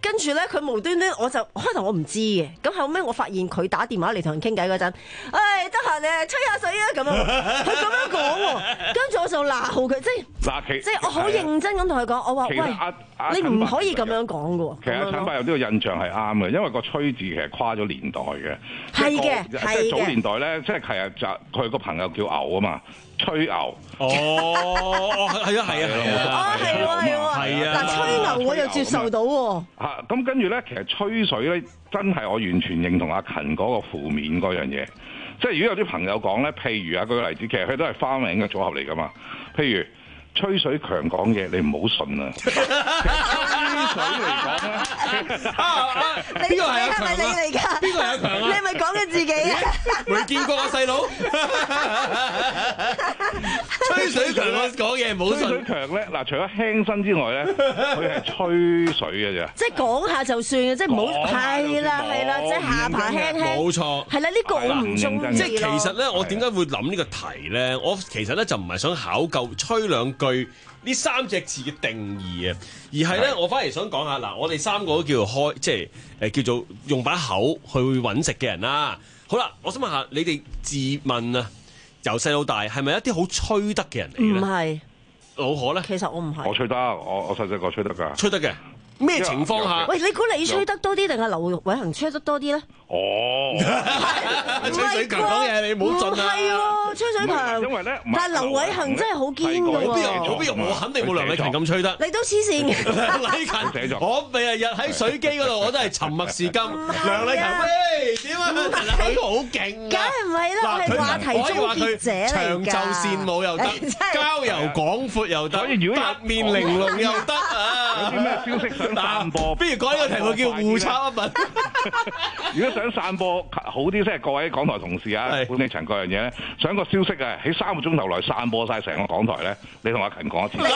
跟住咧佢無端端我就開頭我唔知嘅，咁後尾我發現佢打電話嚟同人傾偈嗰陣，唉得閒誒吹下水啊咁樣，佢咁樣講喎，跟住我就鬧佢，即係即係我好認真咁同佢講，我話喂，你唔可以咁樣講嘅喎。 其實阿陳伯有呢個印象係啱嘅，因為個吹字其實跨咗年代嘅。 係嘅， 即係早年代咧，即係其實就佢個朋友叫牛啊嘛。吹牛哦哦係啊係啊係啊係喎係喎係啊嗱吹牛我就接受到喎嚇咁跟住咧其實吹水咧真係我完全認同阿勤嗰個負面嗰樣嘢，即係如果有啲朋友講咧，譬如啊舉個例子，其實佢都係花名嘅組合嚟噶嘛，譬如。吹水強講嘢，你唔好信啊！吹水嚟講咧， 邊個係阿強啊？你嚟㗎？ 邊個係阿強啊？ 你係咪講緊自己啊？ 未見過阿細佬。吹水強講嘢唔好信。 吹水強咧，嗱，除咗輕身之外咧，佢係吹水嘅啫。 即係講下就算嘅，即係唔好係啦係啦，即係下巴輕輕。 冇錯。 係啦，呢個我唔中意。 即係其實咧，我點解會諗呢個題咧？我其實咧就唔係想考究吹兩句。呢三隻字嘅定義啊，而係咧，我反而想講下嗱，我哋三個都叫做開，即係誒叫做用把口去揾食嘅人啦。好啦，我想問下你哋自問啊，由細到大係咪一啲好吹得嘅人嚟咧？ 唔係， 老可咧？ 其實我唔係。 我吹得，我我細細個吹得㗎。 吹得嘅咩情況下？ 喂，你估你吹得多啲定係劉偉恒吹得多啲咧？ 哦， 吹水強講嘢，你唔好進啊！ 係喎，吹水強。 因為咧， 但係劉偉恒真係好堅㗎喎。 我邊我肯定冇梁禮勤咁吹得。 你都黐線嘅。 禮勤，我日日喺水機嗰度，我都係沉默是金。梁禮勤，喂，點啊？佢好勁。 梗係唔係啦，我係話題終結者嚟㗎。 長袖善舞又得，交遊廣闊又得，八面玲瓏又得啊！ 有啲咩消息想散播？ 不如講呢個題目叫互抄一品。 如果想散播好啲，即係各位港台同事啊，管理層各樣嘢咧，想個消息啊喺三個鐘頭內散播晒成個港台咧，你同阿勤講一次。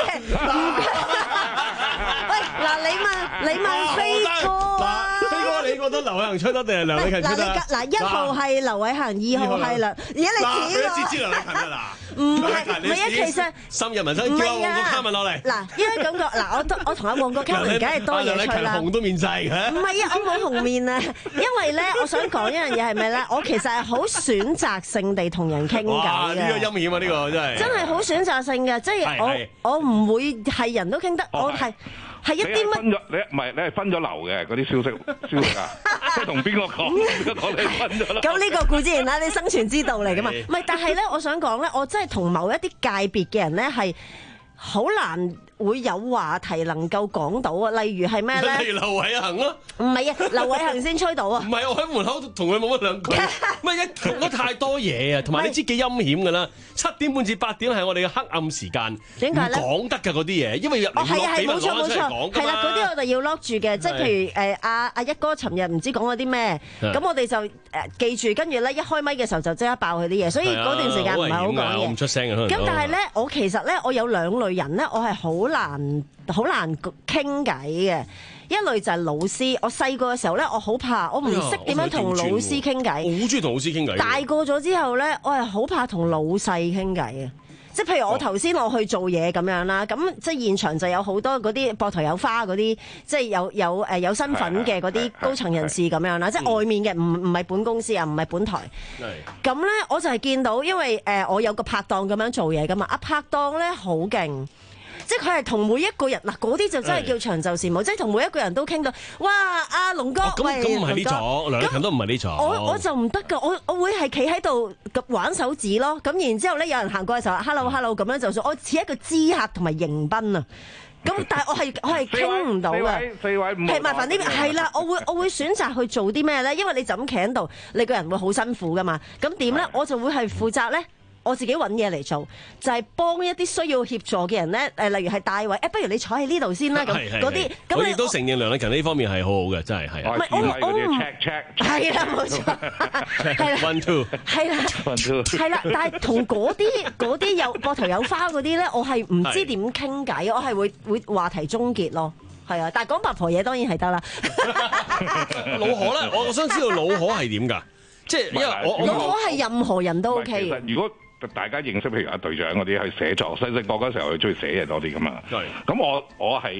喂，嗱，你問你問飛哥啊？ 飛哥，你覺得劉偉恒吹得定係梁禮勤吹得？ 嗱，一號係劉偉恒，二號係梁，而家你指我。 你知梁禮勤啊嗱？ 唔係，唔係啊，其實深入民生，叫阿旺角卡文落嚟。 嗱，因為感覺嗱，我我同阿旺角卡文梗係多嘢吹啦。 紅都面曬嘅。 唔係啊，我冇紅面啊，因為咧，我想講一樣嘢係咩咧？我其實係好選擇性地同人傾偈嘅。 哇！呢個陰險啊，呢個真係。 真係好選擇性嘅，即係我我唔會係人都傾得，我係。係一啲乜？ 分咗你唔係你係分咗流嘅嗰啲消息消息啊！即係同邊個講？邊個講你分咗流？ 咁呢個固之然啦，你生存之道嚟噶嘛？唔係，但係咧，我想講咧，我真係同某一啲界別嘅人咧係好難會有話題能夠講到啊！例如係咩咧？ 例如劉偉恒咯。 唔係啊，劉偉恒先吹到啊！ 唔係，我喺門口同佢冇乜兩句。唔係一講得太多嘢啊，同埋你知幾陰險㗎啦！七點半至八點係我哋嘅黑暗時間， 點解咧？ 講得㗎嗰啲嘢，因為入哦係啊係冇錯冇錯，係啦嗰啲我哋要 lock 住嘅，即係譬如誒阿阿一哥尋日唔知講咗啲咩，咁我哋就誒記住，跟住咧一開咪嘅時候就即刻爆佢啲嘢，所以嗰段時間唔係好講嘢。 我唔出聲嘅。 咁但係咧，我其實咧，我有兩類人咧，我係好難好難傾偈嘅。一類就係老師，我細個嘅時候咧，我好怕，我唔識點樣同老師傾偈。 我好中意同老師傾偈。 大個咗之後咧，我係好怕同老細傾偈嘅。即係譬如我頭先我去做嘢咁樣啦，咁、哦、即係現場就有好多嗰啲膊頭有花嗰啲，即係有有誒有身份嘅嗰啲高層人士咁樣啦，即係外面嘅，唔唔係本公司啊，唔係本台。咁咧我就係見到，因為誒我有個拍檔咁樣做嘢噶嘛，阿拍檔咧好勁。即係佢係同每一個人嗱，嗰啲就真係叫長袖善舞，即係同每一個人都傾到，哇！阿龍哥，喂， 咁唔係呢座，梁禮勤都唔係呢座。 我我就唔得㗎，我我會係企喺度玩手指咯。咁然之後咧，有人行過嘅時候，hello hello 咁樣就算，我似一個知客同埋迎賓啊。咁但係我係我係傾唔到㗎。 四位五係麻煩呢邊係啦，我會我會選擇去做啲咩咧？因為你就咁企喺度，你個人會好辛苦㗎嘛。咁點咧？我就會係負責咧。我自己揾嘢嚟做，就係、是、幫一啲需要協助嘅人咧。誒，例如係帶位，誒，不如你坐喺呢度先啦。咁嗰啲，咁我亦都承認梁禮勤呢方面係好好嘅，真係係。 唔係我我唔係啦，冇錯，係啦 ，one two， 係啦 ，one two， 係啦。但係同嗰啲嗰啲有膊頭有花嗰啲咧，我係唔知點傾偈，我係會會話題終結咯。係啊，但係講八婆嘢當然係得啦。 老可咧，我我想知道老可係點㗎？即係因為我老可係任何人都 OK 嘅。 如果大家認識，譬如阿隊長嗰啲，係寫作細細個嗰時候，佢中意寫嘢多啲噶嘛。咁我我係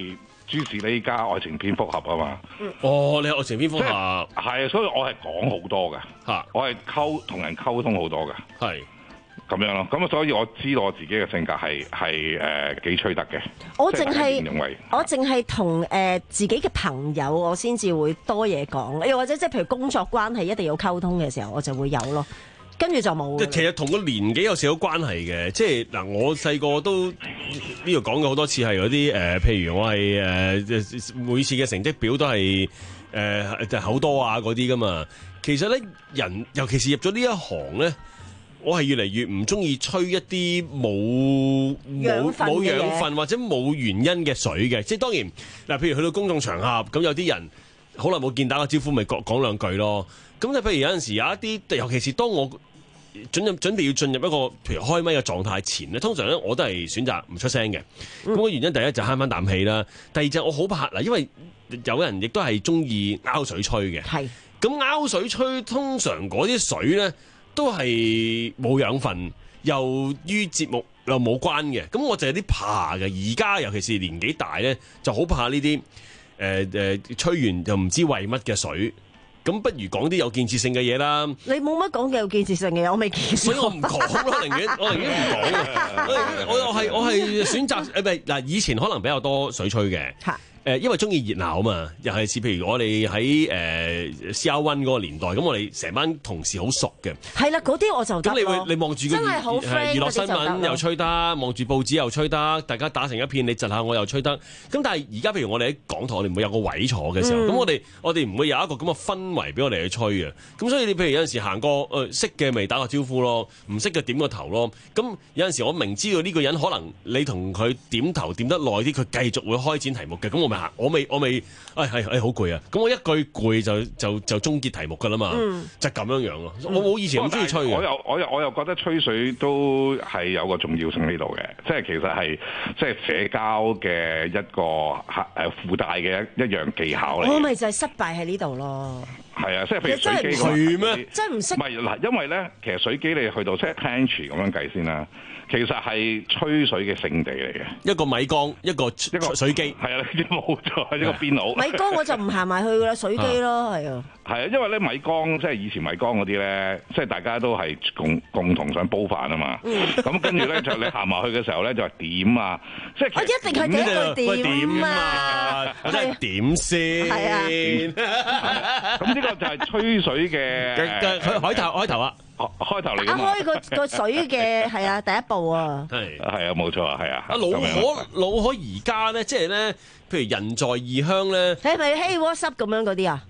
朱士呢家愛情片複合啊嘛。 哦，你係愛情片複合， 係啊，所以我係講好多嘅嚇，我係溝同人溝通好多嘅， 係咁樣咯。咁所以我知道我自己嘅性格係係誒幾吹得嘅。 我淨係認為我淨係同誒自己嘅朋友，我先至會多嘢講，又或者即係譬如工作關係一定要溝通嘅時候，我就會有咯。跟住就冇。 其實同個年紀有少少關係嘅，即係嗱，我細個都呢度講過好多次係嗰啲誒，譬如我係誒、呃、每次嘅成績表都係誒就好多啊嗰啲噶嘛。其實咧，人尤其是入咗呢一行咧，我係越嚟越唔中意吹一啲冇冇冇養分或者冇原因嘅水嘅。即係當然嗱，譬如去到公眾場合，咁有啲人好耐冇見打個招呼，咪講講兩句咯。咁就譬如有陣時有一啲，尤其是當我準準備要進入一個譬如開咪嘅狀態前咧，通常咧我都係選擇唔出聲嘅。咁、嗯、個原因第一就慳翻啖氣啦，第二就我好怕嗱，因為有人亦都係中意拗水吹嘅。係咁拗水吹，通常嗰啲水咧都係冇養分，又於節目又冇關嘅。咁我就有啲怕嘅。而家尤其是年紀大咧，就好怕呢啲誒誒吹完就唔知為乜嘅水。咁不如講啲有建設性嘅嘢啦。你冇乜講嘅有建設性嘅嘢，我未見。所以我唔講咯，寧願我寧願唔講啊！我我係我係選擇誒，唔係嗱，以前可能比較多水吹嘅。誒，因為中意熱鬧啊嘛，尤其是譬如我哋喺誒 C R one 嗰個年代，咁我哋成班同事好熟嘅。係啦，嗰啲我就咁你會你望住個娛娛樂新聞又吹得，望住報紙又吹得，大家打成一片，你窒下我又吹得。咁但係而家譬如我哋喺港台，我哋唔會有個位坐嘅時候，咁、嗯、我哋我哋唔會有一個咁嘅氛圍俾我哋去吹嘅。咁所以你譬如有陣時行過誒識嘅咪打個招呼咯，唔識嘅點個頭咯。咁有陣時我明知道呢個人可能你同佢點頭點得耐啲，佢繼續會開展題目嘅，咁我咪行，我未我未，哎係係好攰啊！咁我一句攰就就就終結題目㗎啦嘛，嗯、就咁樣樣咯。我冇以前咁中意吹嘅。我又我又我又覺得吹水都係有個重要性喺度嘅，即係其實係即係社交嘅一個誒附帶嘅一一樣技巧嚟。我咪就係失敗喺呢度咯。係啊，即係譬如水機咁咩？真係唔識。唔係嗱，因為咧，其實水機你去到即係 pantry 咁樣計先啦。其實係吹水嘅聖地嚟嘅，一個米缸，一個一個水機，係啊，冇錯，一個邊爐。米缸我就唔行埋去噶啦，水機咯，係啊。係啊，因為咧米缸即係以前米缸嗰啲咧，即係大家都係共共同想煲飯啊嘛。咁跟住咧就你行埋去嘅時候咧就係點啊，即係我一定係第一句點啊，即係點先。係啊。咁呢個就係吹水嘅開頭開頭啊。開頭嚟，打開個個水嘅係啊，第一步啊，係係啊，冇錯啊，係啊。啊老可老可而家咧，即係咧，譬如人在異鄉咧，你係咪 Hey what's up 咁樣嗰啲啊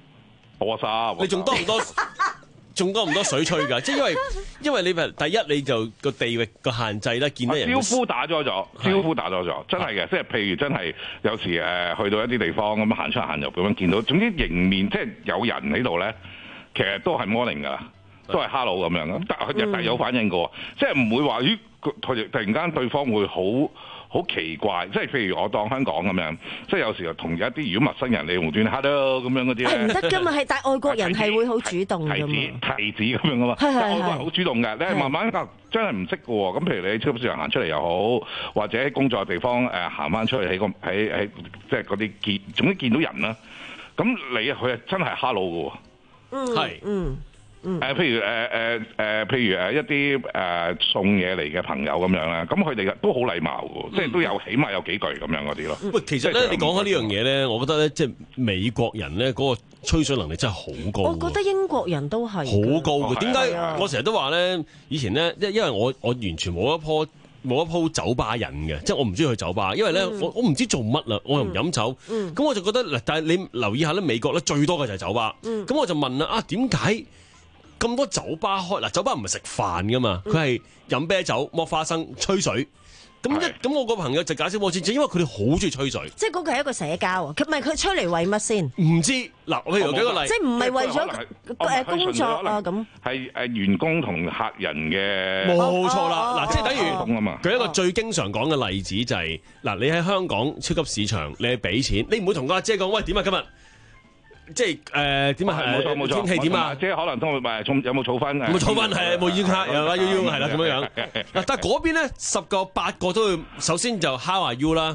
？What's up？你仲多唔多？仲多唔多水吹㗎？即係因為因為你第一你就個地域個限制啦，見到人招呼打咗咗，招呼打咗咗，真係嘅。即係譬如真係有時誒去到一啲地方咁行出行入咁樣見到，總之迎面即係有人喺度咧，其實都係 morning 㗎。都係 hello 咁樣咯，但係佢日日有反應過，嗯、即係唔會話咦，佢突然間對方會好好奇怪，即係譬如我當香港咁樣，即係有時候同一啲如果陌生人你無端 hello 咁樣嗰啲咧，係唔得㗎嘛，係但係外國人係會好主動㗎嘛，提子提子咁樣㗎嘛，係係係，外國人好主動嘅，你係慢慢教真係唔識㗎喎，咁譬如你喺超級市場行出嚟又好，或者喺工作嘅地方誒行翻出嚟喺個喺喺即係嗰啲見總之見到人啦，咁你佢係真係 hello 㗎喎，嗯係嗯。誒、呃，譬如誒誒誒，譬如誒一啲誒、呃、送嘢嚟嘅朋友咁樣啦，咁佢哋都好禮貌嘅，嗯、即係都有起碼有幾句咁樣嗰啲咯。喂，其實咧，你講開呢樣嘢咧，我覺得咧，即係美國人咧嗰個吹水能力真係好高。我覺得英國人都係好高嘅。點解、哦、我成日都話咧？以前咧，因因為我我完全冇一鋪冇一鋪酒吧癮嘅，即係我唔中意去酒吧，因為咧、嗯、我我唔知做乜啦，我又唔飲酒，咁、嗯嗯、我就覺得嗱，但係你留意下咧，美國咧最多嘅就係酒吧，咁、嗯、我就問啦，啊點解？咁多酒吧開嗱，酒吧唔係食飯噶嘛，佢係飲啤酒、剝花生、吹水。咁一咁我個朋友就解釋我知，就因為佢哋好中意吹水。即係嗰個係一個社交啊，佢唔係佢吹嚟為乜先？唔知嗱，譬如舉個例，即係唔係為咗誒工作啊咁？係誒員工同客人嘅。冇錯啦，嗱，即係等於舉一個最經常講嘅例子就係嗱，你喺香港超級市場，你係俾錢，你唔會同個阿姐講喂點啊今日。即係誒點啊？冇錯冇錯，天氣點啊？即係可能都會誒，有冇儲分？有冇儲分係冇要卡，又話要要係啦咁樣樣。嗱，但係嗰邊咧十個八個都會首先就 How are you 啦，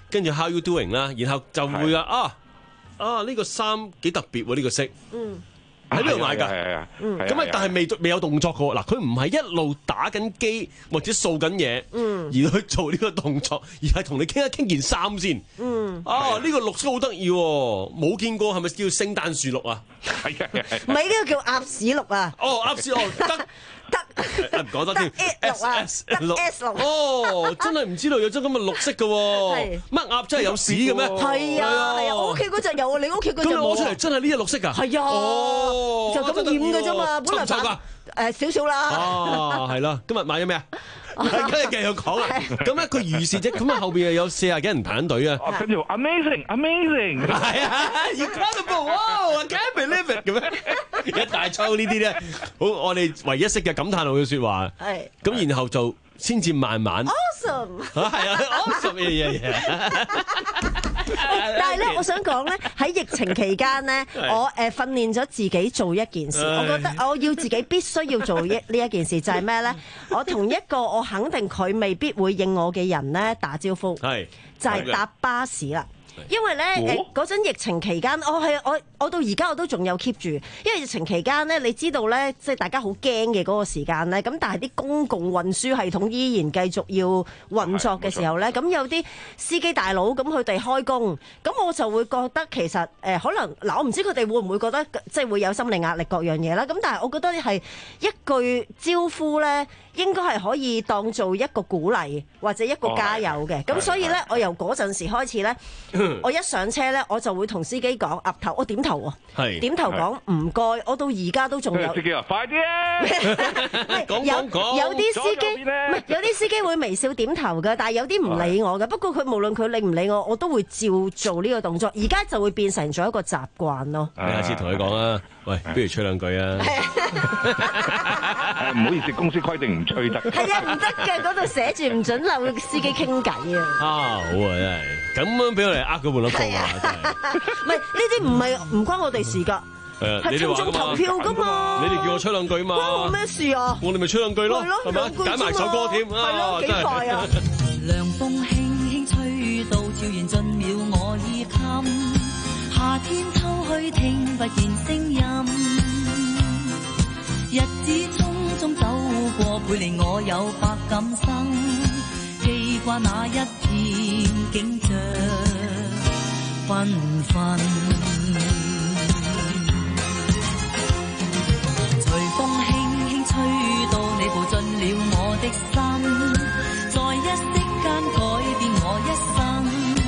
跟住 How you doing 啦，然後就會啊啊啊呢個衫幾特別喎，呢個色。嗯。喺邊度買㗎？ 係啊， 咁啊，但係未未有動作嘅喎。嗱，佢唔係一路打緊機或者掃緊嘢，而去做呢個動作，而係同你傾一傾件衫先。嗯，啊，呢個綠色好得意喎，冇見過，係咪叫聖誕樹綠啊？ 係啊， 唔係呢個叫鴨屎綠啊？ 哦，鴨屎綠得。得，唔講得添 ，S S 綠 S 綠哦，真係唔知道有張咁嘅綠色嘅喎，乜鴨真係有屎嘅咩？ 係啊係啊，我屋企嗰隻有啊，你屋企嗰隻冇。咁你攞出嚟真係呢隻綠色㗎？係啊，就咁染嘅啫嘛，本來白誒少少啦。 哦，係啦，今日買咗咩啊？跟住繼續講啦，咁咧佢如是啫，咁啊後邊又有四廿幾人排緊隊啊， 跟住 amazing amazing， 係啊 ，incredible，wow，I can't believe it 咁樣，一大抽呢啲咧，好我哋唯一識嘅感嘆號嘅説話，係，咁然後就先至慢慢 ，awesome， 係啊 ，awesome 嘅嘢嘢。 但係咧，我想講咧，喺疫情期間咧，我誒訓練咗自己做一件事，我覺得我要自己必須要做一呢一件事，就係咩咧？我同一個我肯定佢未必會應我嘅人咧打招呼，係就係搭巴士啦。因為咧誒嗰陣疫情期間，我係我我到而家我都仲有 keep 住，因為疫情期間咧，你知道咧，即係大家好驚嘅嗰個時間咧，咁但係啲公共運輸系統依然繼續要運作嘅時候咧，咁有啲司機大佬咁佢哋開工，咁我就會覺得其實誒、呃、可能嗱，我唔知佢哋會唔會覺得即係會有心理壓力各樣嘢啦，咁但係我覺得係一句招呼咧，應該係可以當做一個鼓勵或者一個加油嘅，咁、哦、所以咧，我由嗰陣時開始咧。我一上車咧，我就會同司機講岌頭，我點頭喎，點頭講唔該，我到而家都仲有。 司機話：快啲啊！ 有有啲司機唔係有啲司機會微笑點頭嘅，但係有啲唔理我嘅。不過佢無論佢理唔理我，我都會照做呢個動作。而家就會變成咗一個習慣咯。 你下次同佢講啊，喂，不如吹兩句啊！ 唔好意思，公司規定唔吹得。 係啊，唔得嘅，嗰度寫住唔準漏司機傾偈啊！ 啊，好啊，真係咁樣俾我哋呃咗半粒鐘啊！真係， 唔係呢啲唔係唔關我哋事㗎，係聽眾投票㗎嘛。 你哋叫我吹兩句嘛？ 關我咩事啊？ 我哋咪吹兩句咯，係咪？揀埋首歌添啊！ 幾快啊！ 涼風輕輕吹到，悄然進了我耳襟。夏天偷去聽不見聲音，日子匆匆走過，倍令我有百感生。記掛那一片景象繽紛，隨風輕輕吹到，你步進了我的心，在一息間改變我一生。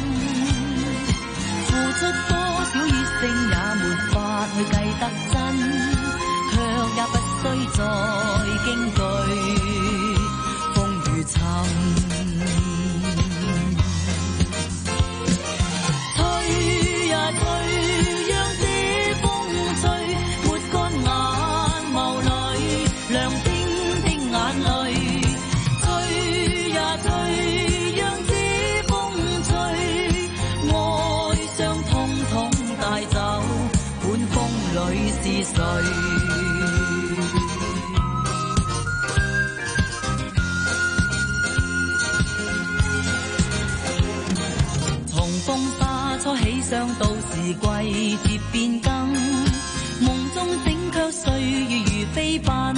付出多少熱誠也沒法去計得真，卻也不需再驚懼風雨沉。從風花初起，上到時季節變更，夢中醒卻歲月如飛奔。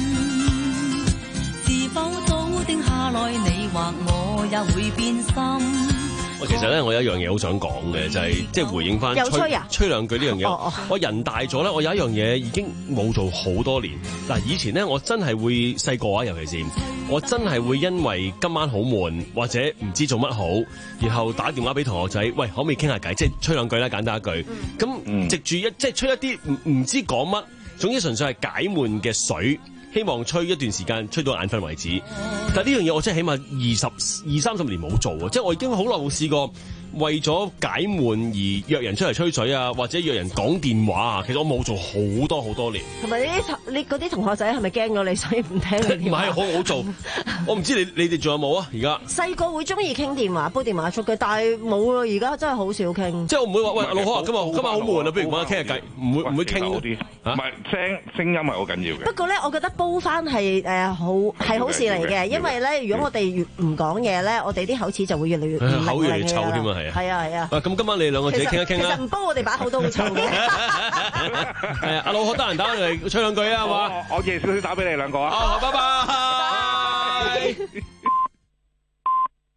是否早定下來，你或我也會變心？ 我其實咧，我有一樣嘢好想講嘅，就係即係回應翻吹吹，吹兩句呢樣嘢。哦哦、我人大咗咧，我有一樣嘢已經冇做好多年。嗱，以前咧，我真係會細個啊，尤其是我真係會因為今晚好悶或者唔知做乜好，然後打電話俾同學仔，喂，可唔可以傾下偈？即係吹兩句啦，簡單一句。咁、嗯、藉住一即係吹一啲唔唔知講乜，總之純粹係解悶嘅水。希望吹一段時間，吹到眼瞓為止。但係呢樣嘢我真係起碼二十二三十年冇做啊！即係我已經好耐冇試過為咗解悶而約人出嚟吹水啊，或者約人講電話啊，其實我冇做好多好多年。 同埋你啲你嗰啲同學仔係咪驚咗你，所以唔聽你電話？ 唔係，我我做，我唔知你你哋仲有冇啊？而家細個會中意傾電話，煲電話粥嘅，但係冇啦，而家真係好少傾。 即係我唔會話喂老可啊，今日今日好悶啊，不如我哋傾下偈，唔會唔會傾啲，唔係聲聲音係好緊要嘅。 不過咧，我覺得煲翻係誒好係好事嚟嘅，因為咧，如果我哋越唔講嘢咧，我哋啲口齒就會越嚟越口越嚟越臭添啊，係啊， 係啊係啊。 咁今晚你兩個自己傾一傾啦。 其實唔煲我哋把口都好臭嘅。 係啊，阿老可得閒打嚟吹兩句啊，係嘛？ 我夜少少打俾你兩個啊。 好，拜拜。